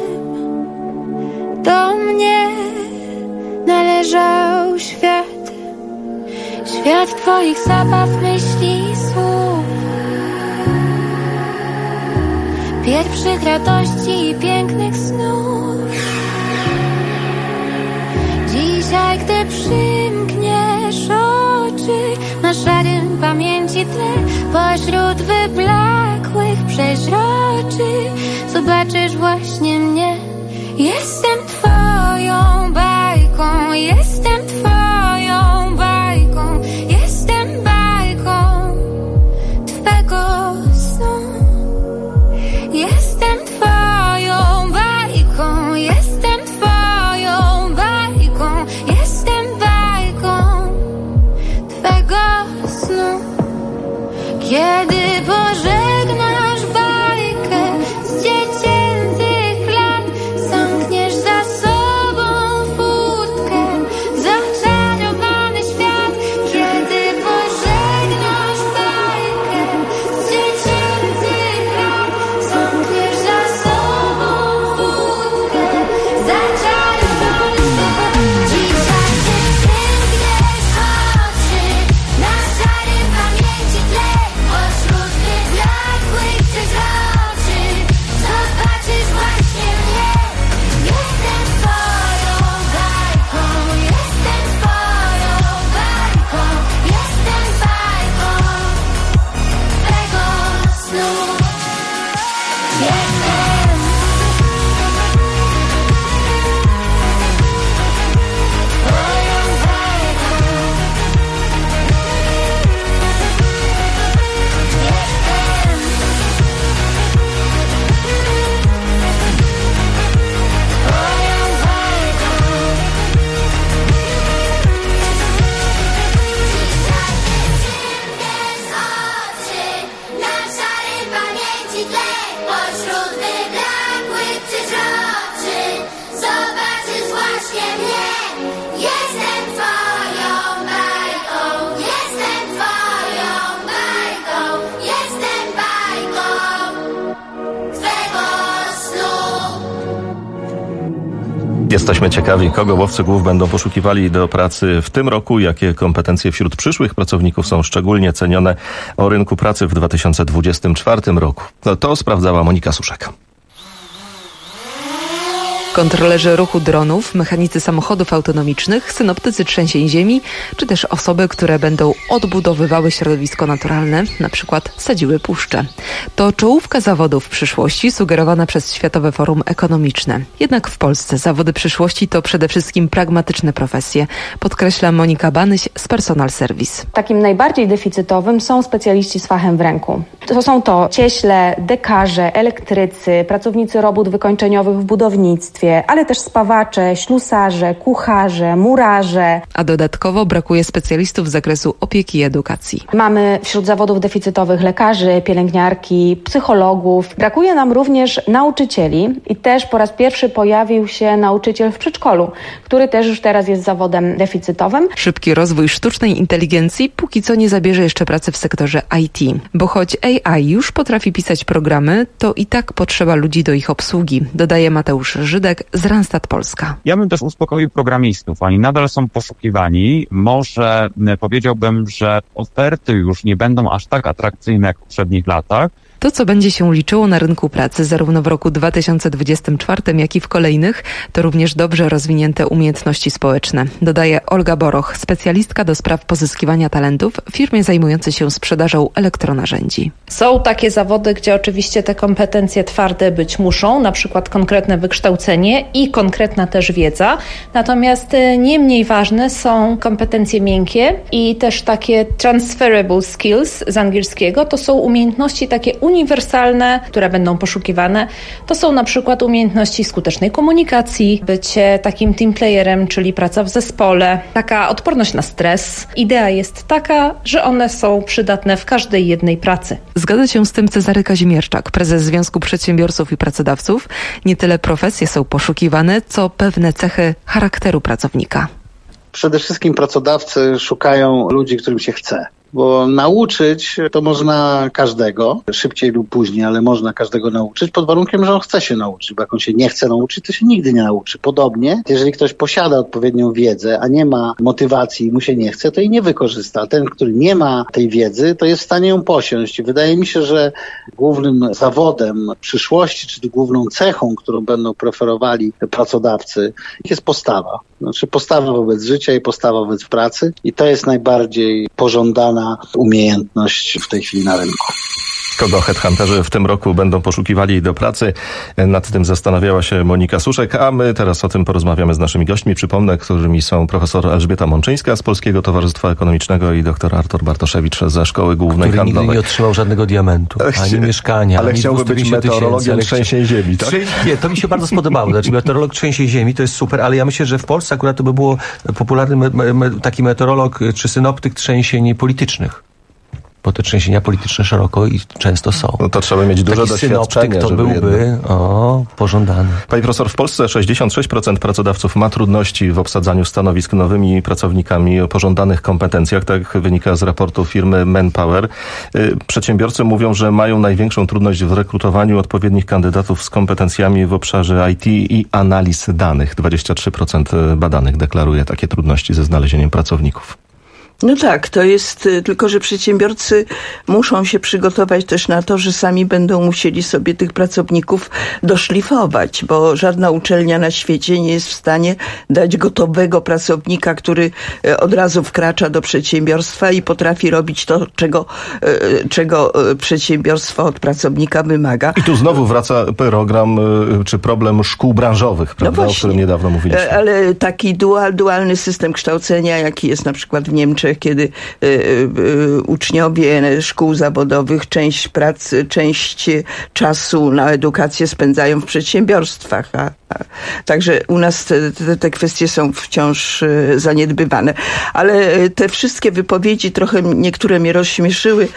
do mnie należał świat. Świat twoich zabaw, myśli i słów, pierwszych radości i pięknych snów. Dzisiaj, gdy przymkniesz oczy na szarym pamięci tle, pośród wyblakłych przeźroczy zobaczysz właśnie mnie. Jestem twoją bajką, jestem twoją bajką, jestem bajką twego snu. Jestem twoją bajką, jestem twoją bajką, jestem bajką twego snu. Kiedy pożegnasz bajkę z dziecięcych lat, zamkniesz za sobą furtkę, zaczarowany świat. Kiedy pożegnasz bajkę z dziecięcych lat, zamkniesz za sobą furtkę, zaczarowany świat. Dzisiaj, gdy przymkniesz oczy na szarym pamięci tle, pośród wyblakłych przeźroczy zobaczysz właśnie mnie. Jestem twoją bajką, jestem twoją bajką, jestem bajką twego snu. Jestem twoją bajką. Na szarym pamięci tle, pośród wyblakłych przeźroczy zobaczysz właśnie mnie. Jestem twoją bajką, jestem twoją bajką, jestem bajką twego snu. Jesteśmy ciekawi, kogo łowcy głów będą poszukiwali do pracy w tym roku, jakie kompetencje wśród przyszłych pracowników są szczególnie cenione o rynku pracy w 2024 roku. To sprawdzała Monika Suszek. Kontrolerzy ruchu dronów, mechanicy samochodów autonomicznych, synoptycy trzęsień ziemi, czy też osoby, które będą odbudowywały środowisko naturalne, na przykład sadziły puszcze. To czołówka zawodów przyszłości sugerowana przez Światowe Forum Ekonomiczne. Jednak w Polsce zawody przyszłości to przede wszystkim pragmatyczne profesje, podkreśla Monika Banyś z Personal Service. Takim najbardziej deficytowym są specjaliści z fachem w ręku. Są to cieśle, dekarze, elektrycy, pracownicy robót wykończeniowych w budownictwie, ale też spawacze, ślusarze, kucharze, murarze. A dodatkowo brakuje specjalistów z zakresu opieki i edukacji. Mamy wśród zawodów deficytowych lekarzy, pielęgniarki, psychologów. Brakuje nam również nauczycieli i też po raz pierwszy pojawił się nauczyciel w przedszkolu, który też już teraz jest zawodem deficytowym. Szybki rozwój sztucznej inteligencji póki co nie zabierze jeszcze pracy w sektorze IT, bo choć AI już potrafi pisać programy, to i tak potrzeba ludzi do ich obsługi, dodaje Mateusz Żydek z Randstad Polska. Ja bym też uspokoił programistów. Oni nadal są poszukiwani. Może powiedziałbym, że oferty już nie będą aż tak atrakcyjne jak w poprzednich latach. To, co będzie się liczyło na rynku pracy zarówno w roku 2024, jak i w kolejnych, to również dobrze rozwinięte umiejętności społeczne, dodaje Olga Boroch, specjalistka do spraw pozyskiwania talentów w firmie zajmującej się sprzedażą elektronarzędzi. Są takie zawody, gdzie oczywiście te kompetencje twarde być muszą, na przykład konkretne wykształcenie i konkretna też wiedza, natomiast nie mniej ważne są kompetencje miękkie i też takie transferable skills z angielskiego, to są umiejętności takie uniwersalne, które będą poszukiwane. To są na przykład umiejętności skutecznej komunikacji, bycie takim team playerem, czyli praca w zespole, taka odporność na stres. Idea jest taka, że one są przydatne w każdej jednej pracy. Zgadza się z tym Cezary Kazimierczak, prezes Związku Przedsiębiorców i Pracodawców. Nie tyle profesje są poszukiwane, co pewne cechy charakteru pracownika. Przede wszystkim pracodawcy szukają ludzi, którym się chce. Bo nauczyć to można każdego, szybciej lub później, ale można każdego nauczyć pod warunkiem, że on chce się nauczyć, bo jak on się nie chce nauczyć, to się nigdy nie nauczy. Podobnie, jeżeli ktoś posiada odpowiednią wiedzę, a nie ma motywacji i mu się nie chce, to jej nie wykorzysta. A ten, który nie ma tej wiedzy, to jest w stanie ją posiąść. I wydaje mi się, że głównym zawodem przyszłości, czy główną cechą, którą będą preferowali pracodawcy, jest postawa. Znaczy postawa wobec życia i postawa wobec pracy. I to jest najbardziej pożądana umiejętność w tej chwili na rynku. Kogo headhunterzy w tym roku będą poszukiwali do pracy? Nad tym zastanawiała się Monika Suszek, a my teraz o tym porozmawiamy z naszymi gośćmi. Przypomnę, którymi są profesor Elżbieta Mączyńska z Polskiego Towarzystwa Ekonomicznego i doktor Artur Bartoszewicz ze Szkoły Głównej Handlowej. Który nigdy nie otrzymał żadnego diamentu, ani mieszkania, ale ani chciałby być meteorologiem trzęsień ziemi, tak? Nie, to mi się bardzo spodobało. Znaczy meteorolog trzęsień ziemi to jest super, ale ja myślę, że w Polsce akurat to by było popularny taki meteorolog czy synoptyk trzęsień politycznych. Bo te trzęsienia polityczne szeroko i często są. No to trzeba mieć duże doświadczenie, to byłby pożądany. Pani profesor, w Polsce 66% pracodawców ma trudności w obsadzaniu stanowisk nowymi pracownikami o pożądanych kompetencjach. Tak wynika z raportu firmy Manpower. Przedsiębiorcy mówią, że mają największą trudność w rekrutowaniu odpowiednich kandydatów z kompetencjami w obszarze IT i analiz danych. 23% badanych deklaruje takie trudności ze znalezieniem pracowników. No tak, to jest tylko, że przedsiębiorcy muszą się przygotować też na to, że sami będą musieli sobie tych pracowników doszlifować, bo żadna uczelnia na świecie nie jest w stanie dać gotowego pracownika, który od razu wkracza do przedsiębiorstwa i potrafi robić to, czego przedsiębiorstwo od pracownika wymaga. I tu znowu wraca program, czy problem szkół branżowych, prawda, o którym niedawno mówiliśmy. Ale taki dualny system kształcenia, jaki jest na przykład w Niemczech, kiedy uczniowie szkół zawodowych część pracy, część czasu na edukację spędzają w przedsiębiorstwach. Także u nas te kwestie są wciąż zaniedbywane. Ale te wszystkie wypowiedzi trochę niektóre mnie rozśmieszyły.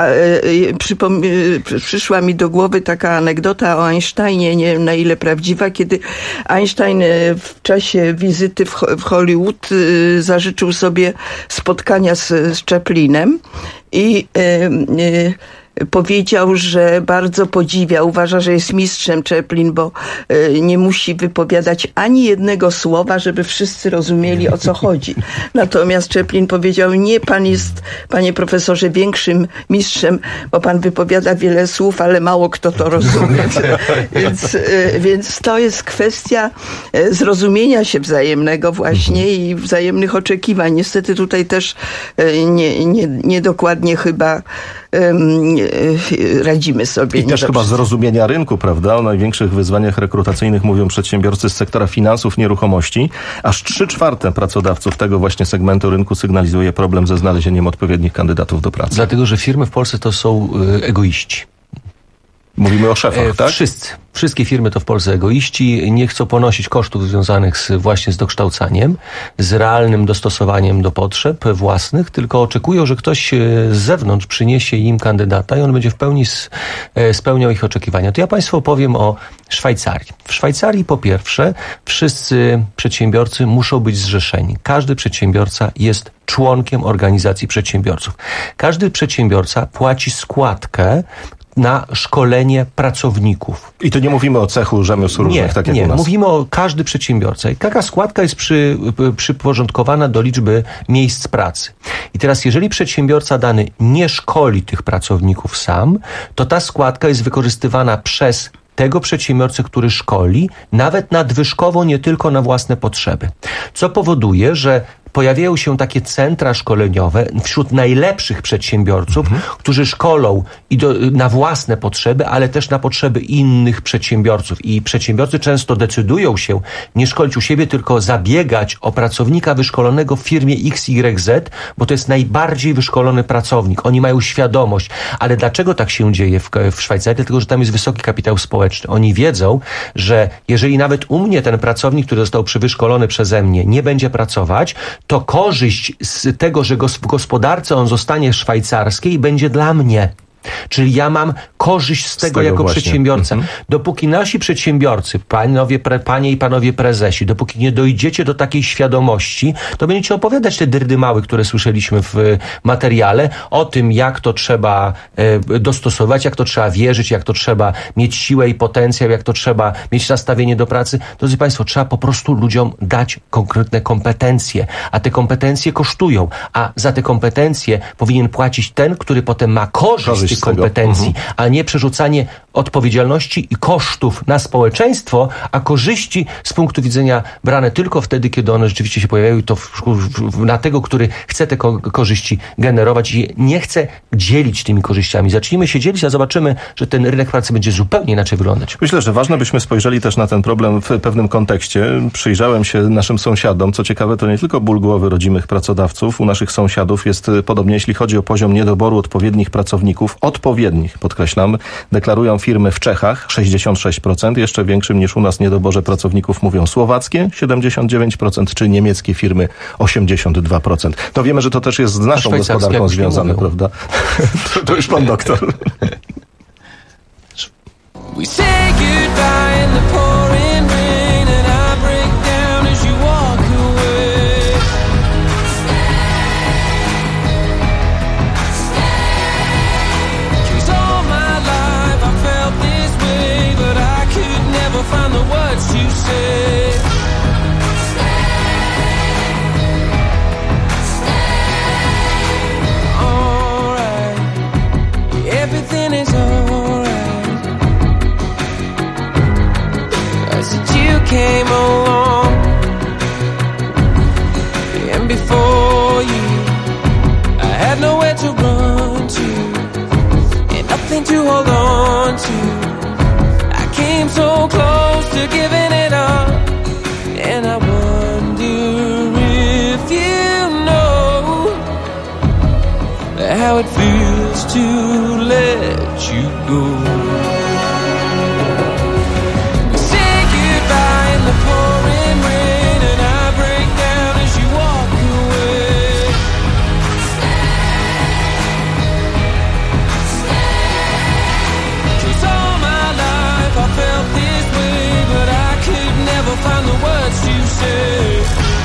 Przyszła mi do głowy taka anegdota o Einsteinie, nie wiem na ile prawdziwa, kiedy Einstein w czasie wizyty w Hollywood zażyczył sobie spotkania z Chaplinem i powiedział, że bardzo podziwia, uważa, że jest mistrzem Chaplin, bo nie musi wypowiadać ani jednego słowa, żeby wszyscy rozumieli, o co chodzi. Natomiast Chaplin powiedział, nie, pan jest, panie profesorze, większym mistrzem, bo pan wypowiada wiele słów, ale mało kto to rozumie. Więc to jest kwestia zrozumienia się wzajemnego właśnie i wzajemnych oczekiwań. Niestety tutaj też niedokładnie chyba radzimy sobie. I też chyba zrozumienia rynku, prawda? O największych wyzwaniach rekrutacyjnych mówią przedsiębiorcy z sektora finansów, nieruchomości. Aż 3/4 pracodawców tego właśnie segmentu rynku sygnalizuje problem ze znalezieniem odpowiednich kandydatów do pracy. Dlatego, że firmy w Polsce to są egoiści. Mówimy o szefach, tak? Wszystkie firmy to w Polsce egoiści, nie chcą ponosić kosztów związanych właśnie z dokształcaniem, z realnym dostosowaniem do potrzeb własnych, tylko oczekują, że ktoś z zewnątrz przyniesie im kandydata i on będzie w pełni spełniał ich oczekiwania. To ja Państwu opowiem o Szwajcarii. W Szwajcarii po pierwsze wszyscy przedsiębiorcy muszą być zrzeszeni. Każdy przedsiębiorca jest członkiem organizacji przedsiębiorców. Każdy przedsiębiorca płaci składkę na szkolenie pracowników. I tu nie mówimy o cechu rzemiosł różnych, tak jak u nas. Nie, mówimy o każdy przedsiębiorca. I taka składka jest przyporządkowana do liczby miejsc pracy. I teraz, jeżeli przedsiębiorca dany nie szkoli tych pracowników sam, to ta składka jest wykorzystywana przez tego przedsiębiorcy, który szkoli, nawet nadwyżkowo, nie tylko na własne potrzeby. Co powoduje, że pojawiają się takie centra szkoleniowe wśród najlepszych przedsiębiorców, którzy szkolą na własne potrzeby, ale też na potrzeby innych przedsiębiorców. I przedsiębiorcy często decydują się nie szkolić u siebie, tylko zabiegać o pracownika wyszkolonego w firmie XYZ, bo to jest najbardziej wyszkolony pracownik. Oni mają świadomość. Ale dlaczego tak się dzieje w Szwajcarii? Dlatego, że tam jest wysoki kapitał społeczny. Oni wiedzą, że jeżeli nawet u mnie ten pracownik, który został wyszkolony przeze mnie, nie będzie pracować, to korzyść z tego, że w gospodarce on zostanie szwajcarskiej, będzie dla mnie. Czyli ja mam korzyść z tego jako właśnie przedsiębiorca. Dopóki nasi przedsiębiorcy, panie i panowie prezesi, dopóki nie dojdziecie do takiej świadomości, to będziecie opowiadać te dyrdymały, które słyszeliśmy w materiale, o tym, jak to trzeba dostosować, jak to trzeba wierzyć, jak to trzeba mieć siłę i potencjał, jak to trzeba mieć nastawienie do pracy. Drodzy państwo, trzeba po prostu ludziom dać konkretne kompetencje, a te kompetencje kosztują, a za te kompetencje powinien płacić ten, który potem ma korzyść z tych kompetencji, a nie przerzucanie odpowiedzialności i kosztów na społeczeństwo, a korzyści z punktu widzenia brane tylko wtedy, kiedy one rzeczywiście się pojawiają i to na tego, który chce te korzyści generować i nie chce dzielić tymi korzyściami. Zacznijmy się dzielić, a zobaczymy, że ten rynek pracy będzie zupełnie inaczej wyglądać. Myślę, że ważne byśmy spojrzeli też na ten problem w pewnym kontekście. Przyjrzałem się naszym sąsiadom. Co ciekawe, to nie tylko ból głowy rodzimych pracodawców. U naszych sąsiadów jest podobnie, jeśli chodzi o poziom niedoboru odpowiednich pracowników. Odpowiednich, podkreślam, deklarują firmy w Czechach 66%, jeszcze większym niż u nas niedoborze pracowników mówią słowackie 79%, czy niemieckie firmy 82%. To wiemy, że to też jest z naszą gospodarką związane, prawda? To już pan doktor. We say goodbye in the pouring rain and I break down as you walk away. Cause all my life I felt this way, but I could never find the words to say. Alright, everything is alright. I said you came along, and before you I had nowhere to run to, and nothing to hold on to. I came so close to giving it up, and I wonder if you know how it feels to let you go. The pouring rain and I break down as you walk away. Cause all my life I felt this way, but I could never find the words to say.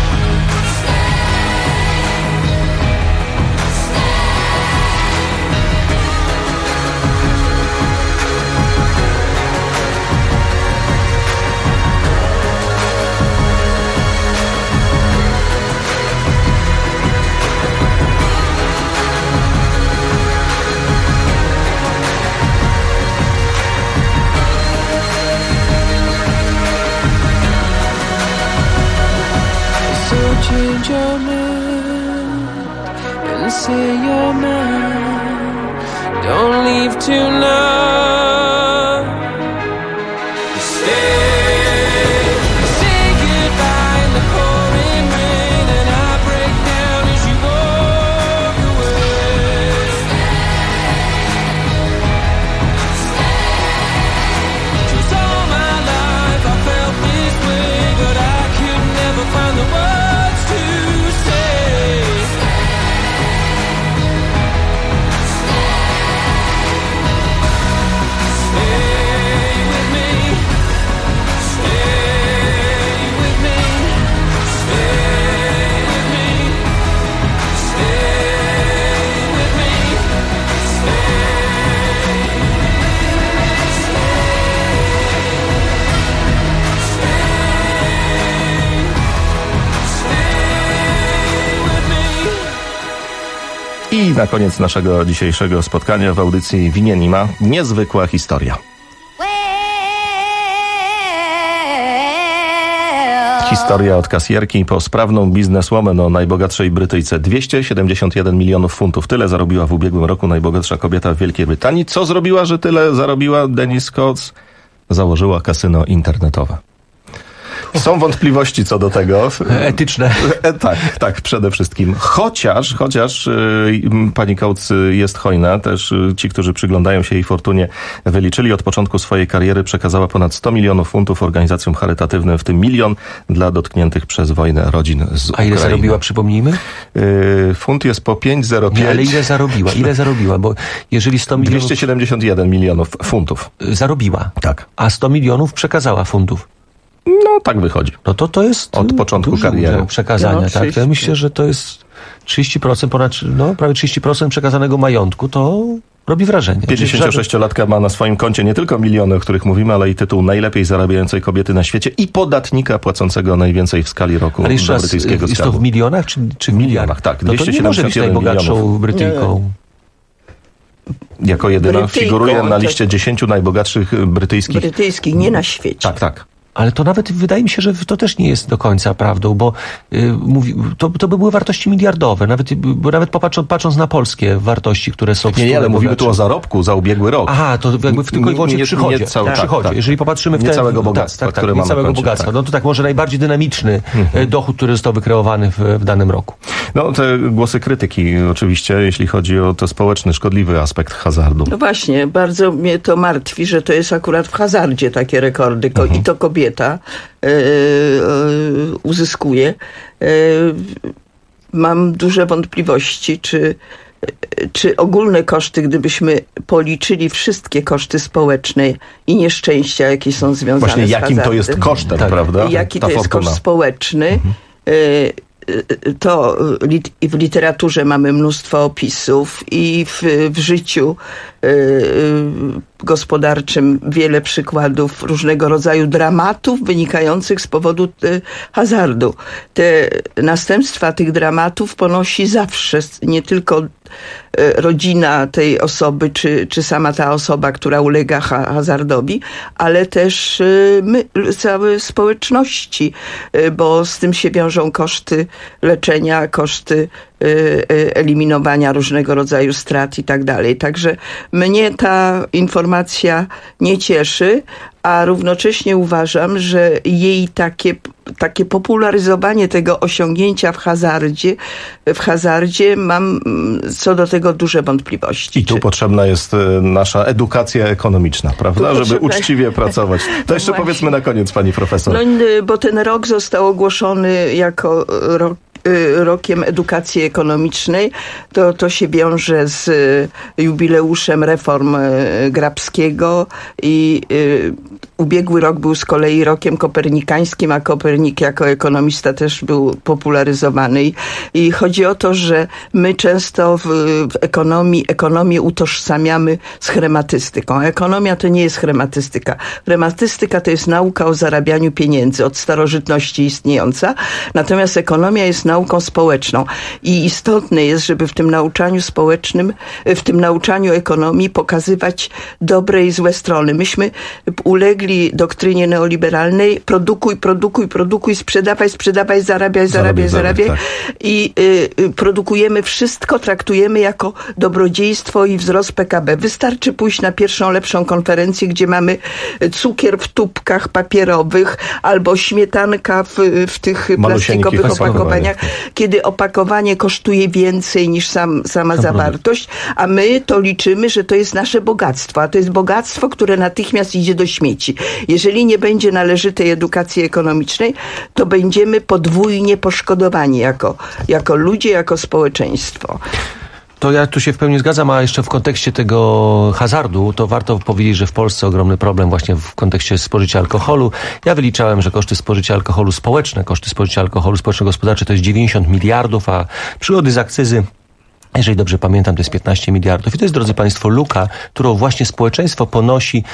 Change your mind and say you're mine. Don't leave tonight. Stay. Say goodbye in the pouring rain and I break down as you walk away. Cause all my life I felt this way, but I could never find the words. I na koniec naszego dzisiejszego spotkania w audycji Winienima niezwykła historia. Historia od kasjerki po sprawną bizneswoman o najbogatszej Brytyjce. 271 milionów funtów. Tyle zarobiła w ubiegłym roku najbogatsza kobieta w Wielkiej Brytanii. Co zrobiła, że tyle zarobiła Denise Coates? Założyła kasyno internetowe. Są wątpliwości co do tego. Etyczne. Tak, przede wszystkim. Chociaż pani Coates jest hojna. Też ci, którzy przyglądają się jej fortunie, wyliczyli, od początku swojej kariery przekazała ponad 100 milionów funtów organizacjom charytatywnym, w tym 1 milion dla dotkniętych przez wojnę rodzin z Ukrainy. A ile zarobiła, przypomnijmy? Funt jest po 5,05. Nie, ale ile zarobiła? Bo jeżeli 100 milionów... 271 milionów funtów. Zarobiła. Tak. A 100 milionów przekazała funtów. No, tak wychodzi. No to jest od początku kariery przekazania, tak? Ja myślę, że to jest 30%, prawie 30% przekazanego majątku, to robi wrażenie. 56-latka ma na swoim koncie nie tylko miliony, o których mówimy, ale i tytuł najlepiej zarabiającej kobiety na świecie i podatnika płacącego najwięcej w skali roku do brytyjskiego jest skarbu. to w milionach czy w miliardach? Tak, no to nie może być najbogatszą Brytyjką. Jako jedyna figuruje na liście 10 najbogatszych brytyjskich, nie na świecie. Tak. Ale to nawet wydaje mi się, że to też nie jest do końca prawdą, bo to by były wartości miliardowe, nawet patrząc na polskie wartości, które są... Nie, ale mówimy tu o zarobku za ubiegły rok. Aha, to jakby tylko i wyłącznie w przychodzie. Tak. Jeżeli popatrzymy w nie całego bogactwa, które mamy całego bogactwa. No to tak, może najbardziej dynamiczny dochód, który został wykreowany w danym roku. No, te głosy krytyki oczywiście, jeśli chodzi o to społeczny, szkodliwy aspekt hazardu. No właśnie, bardzo mnie to martwi, że to jest akurat w hazardzie takie rekordy i to kobieta uzyskuje. Mam duże wątpliwości, czy ogólne koszty, gdybyśmy policzyli wszystkie koszty społeczne i nieszczęścia, jakie są związane z hazardem. Właśnie jakim to jest kosztem, prawda? Jaki to jest koszt społeczny. To w literaturze mamy mnóstwo opisów i w życiu gospodarczym wiele przykładów różnego rodzaju dramatów wynikających z powodu hazardu. Te następstwa tych dramatów ponosi zawsze nie tylko rodzina tej osoby, czy sama ta osoba, która ulega hazardowi, ale też my, całe społeczności, bo z tym się wiążą koszty leczenia, koszty eliminowania różnego rodzaju strat i tak dalej. Także mnie ta informacja nie cieszy, a równocześnie uważam, że jej takie popularyzowanie tego osiągnięcia w hazardzie mam co do tego duże wątpliwości. I tu potrzebna jest nasza edukacja ekonomiczna, prawda? Żeby uczciwie pracować. To jeszcze powiedzmy na koniec, pani profesor. No, bo ten rok został ogłoszony jako rokiem edukacji ekonomicznej. To się wiąże z jubileuszem reform Grabskiego i ubiegły rok był z kolei rokiem kopernikańskim, a Kopernik jako ekonomista też był popularyzowany. I chodzi o to, że my często w ekonomię utożsamiamy z chrematystyką. Ekonomia to nie jest chrematystyka. Chrematystyka to jest nauka o zarabianiu pieniędzy, od starożytności istniejąca. Natomiast ekonomia jest nauką społeczną. I istotne jest, żeby w tym nauczaniu społecznym, w tym nauczaniu ekonomii pokazywać dobre i złe strony. Myśmy ulegli doktrynie neoliberalnej: produkuj, sprzedawaj, zarabiaj. Tak. I produkujemy wszystko, traktujemy jako dobrodziejstwo i wzrost PKB. Wystarczy pójść na pierwszą lepszą konferencję, gdzie mamy cukier w tubkach papierowych albo śmietanka w tych plastikowych opakowaniach, kiedy opakowanie kosztuje więcej niż sama zawartość, a my to liczymy, że to jest nasze bogactwo, a to jest bogactwo, które natychmiast idzie do śmieci. Jeżeli nie będzie należytej edukacji ekonomicznej, to będziemy podwójnie poszkodowani jako ludzie, jako społeczeństwo. To ja tu się w pełni zgadzam, a jeszcze w kontekście tego hazardu, to warto powiedzieć, że w Polsce ogromny problem właśnie w kontekście spożycia alkoholu. Ja wyliczałem, że koszty spożycia alkoholu społeczno-gospodarcze to jest 90 miliardów, a przychody z akcyzy, jeżeli dobrze pamiętam, to jest 15 miliardów. I to jest, drodzy państwo, luka, którą właśnie społeczeństwo ponosi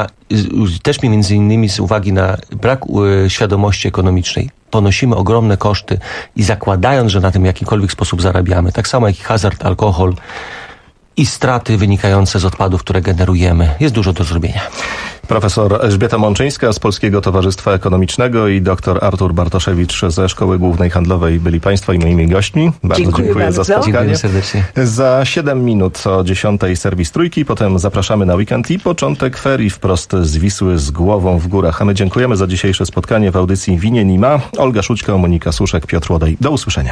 też między innymi z uwagi na brak świadomości ekonomicznej. Ponosimy ogromne koszty i zakładając, że na tym w jakikolwiek sposób zarabiamy, tak samo jak i hazard, alkohol i straty wynikające z odpadów, które generujemy, jest dużo do zrobienia. Profesor Elżbieta Mączyńska z Polskiego Towarzystwa Ekonomicznego i dr Artur Bartoszewicz ze Szkoły Głównej Handlowej byli Państwo i moimi gośćmi. Bardzo dziękuję za spotkanie. Dziękuję serdecznie. Za 7 minut o 10:00 serwis Trójki, potem zapraszamy na weekend i początek ferii wprost z Wisły z głową w górach. A my dziękujemy za dzisiejsze spotkanie w audycji Winie Nima. Olga Szućko, Monika Suszek, Piotr Łodej. Do usłyszenia.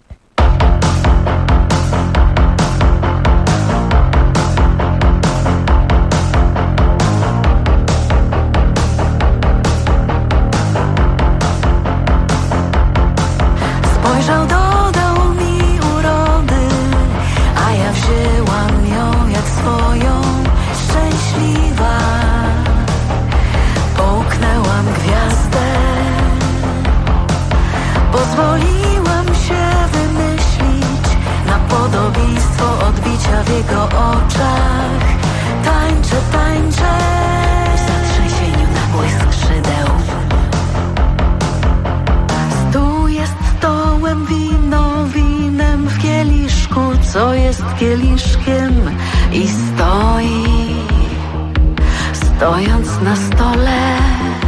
Spojrzał, dodał mi urody, a ja wzięłam ją jak swoją. Szczęśliwa, połknęłam gwiazdę. Pozwoliłam się wymyślić na podobieństwo odbicia w jego oczach. Tańczę, tańczę w zatrzęsieniu nagłych skrzydeł. Stół jest stołem, wino winem w kieliszku, co jest kieliszkiem i stoi, stojąc na stole.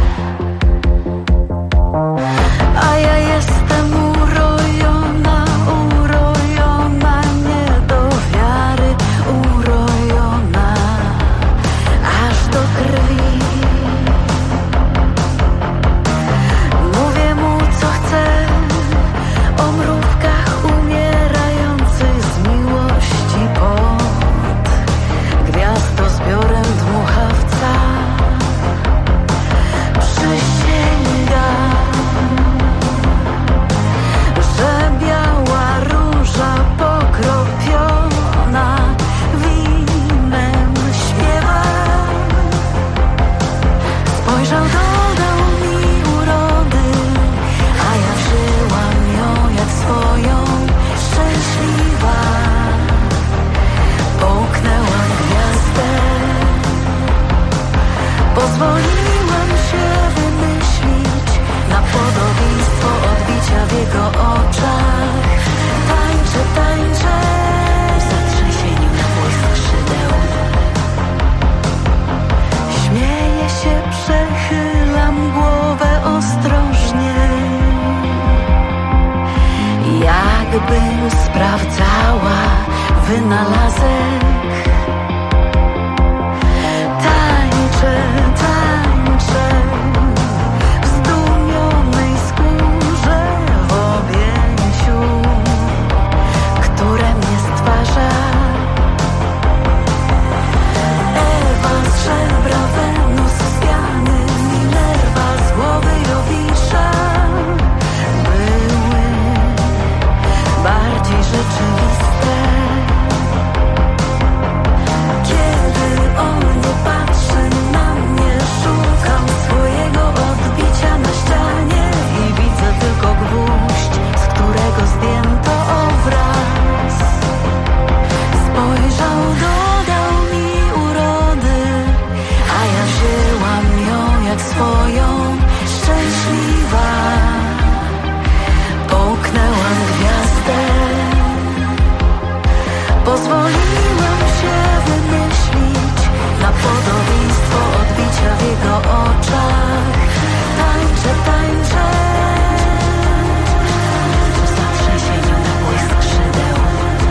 A ja jestem urojona, urojona, nie do wiary, urojona, aż do krwi. Mówię mu, co chcę, o mrówkach umierających z miłości pod gwiazdozbiorem dmuchawca. Przysięgam, że biała róża pokropiona winem śpiewa. Spojrzał, dodał mi urody, a ja wzięłam ją jak swoją. Szczęśliwa, połknęłam gwiazdę. Pozwoliłam się wymyślić na podobieństwo odbicia w jego oczach. Tańczę, tańczę w zatrzęsieniu nagłych skrzydeł. Śmieję się, przechylam głowę ostrożnie, jakbym sprawdzała wynalazek. Tańczę, tańczę w zdumionej skórze, w objęciu, które mnie stwarza. Ewa z żebra, Wenus z piany, Minerva z głowy Jowisza były bardziej rzeczywiste. Kiedy on nie patrzy na mnie, szukam swojego odbicia na ścianie i widzę tylko gwóźdź, z którego zdjęto obraz. Spojrzał, dodał mi urody, a ja wzięłam ją jak swoją. Szczęśliwa, połknęłam gwiazdę. Pozwoliłam się wymyślić na podobieństwo odbicia w jego oczach. Tańczę, tańczę w zatrzęsieniu nagłych skrzydeł.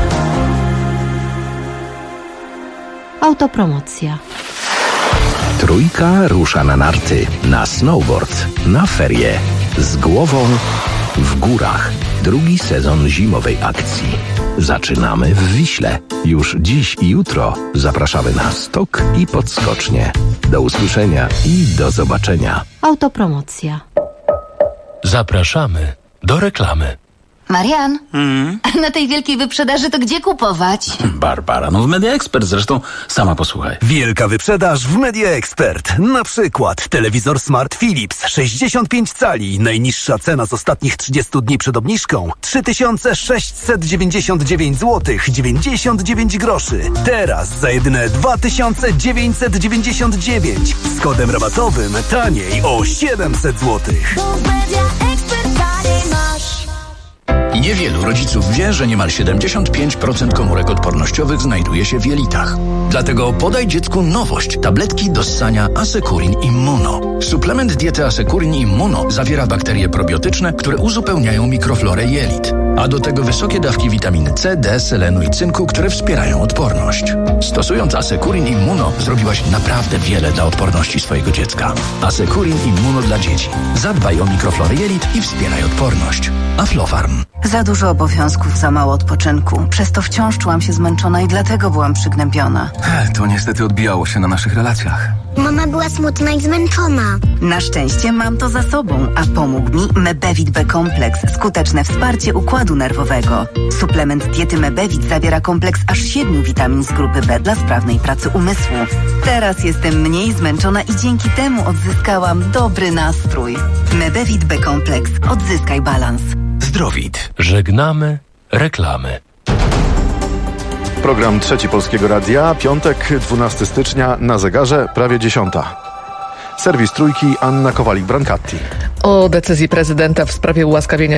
Autopromocja. Trójka rusza na narty, na snowboard, na ferie. Z głową w górach. Drugi sezon zimowej akcji. Zaczynamy w Wiśle. Już dziś i jutro zapraszamy na stok i podskocznie. Do usłyszenia i do zobaczenia. Autopromocja. Zapraszamy do reklamy. Marian, na tej wielkiej wyprzedaży to gdzie kupować? Barbara, no w Media Expert, zresztą sama posłuchaj. Wielka wyprzedaż w Media Expert. Na przykład telewizor Smart Philips 65 cali. Najniższa cena z ostatnich 30 dni przed obniżką 3699 zł 99 groszy. Teraz za jedyne 2999 z kodem rabatowym taniej o 700 zł. Niewielu rodziców wie, że niemal 75% komórek odpornościowych znajduje się w jelitach. Dlatego podaj dziecku nowość. Tabletki do ssania Asekurin Immuno. Suplement diety Asekurin Immuno zawiera bakterie probiotyczne, które uzupełniają mikroflorę jelit. A do tego wysokie dawki witaminy C, D, selenu i cynku, które wspierają odporność. Stosując Asekurin Immuno zrobiłaś naprawdę wiele dla odporności swojego dziecka. Asekurin Immuno dla dzieci. Zadbaj o mikroflorę jelit i wspieraj odporność. Aflofarm. Za dużo obowiązków, za mało odpoczynku. Przez to wciąż czułam się zmęczona i dlatego byłam przygnębiona. To niestety odbijało się na naszych relacjach. Mama była smutna i zmęczona. Na szczęście mam to za sobą, a pomógł mi Mebevit B-kompleks, skuteczne wsparcie układu nerwowego. Suplement diety Mebevit zawiera kompleks aż 7 witamin z grupy B dla sprawnej pracy umysłu. Teraz jestem mniej zmęczona i dzięki temu odzyskałam dobry nastrój. Mebevit B-kompleks. Odzyskaj balans. Zdrowit. Żegnamy reklamy. Program Trzeci Polskiego Radia, piątek, 12 stycznia, na zegarze prawie 10. Serwis Trójki, Anna Kowalik-Brancatti. O decyzji prezydenta w sprawie ułaskawienia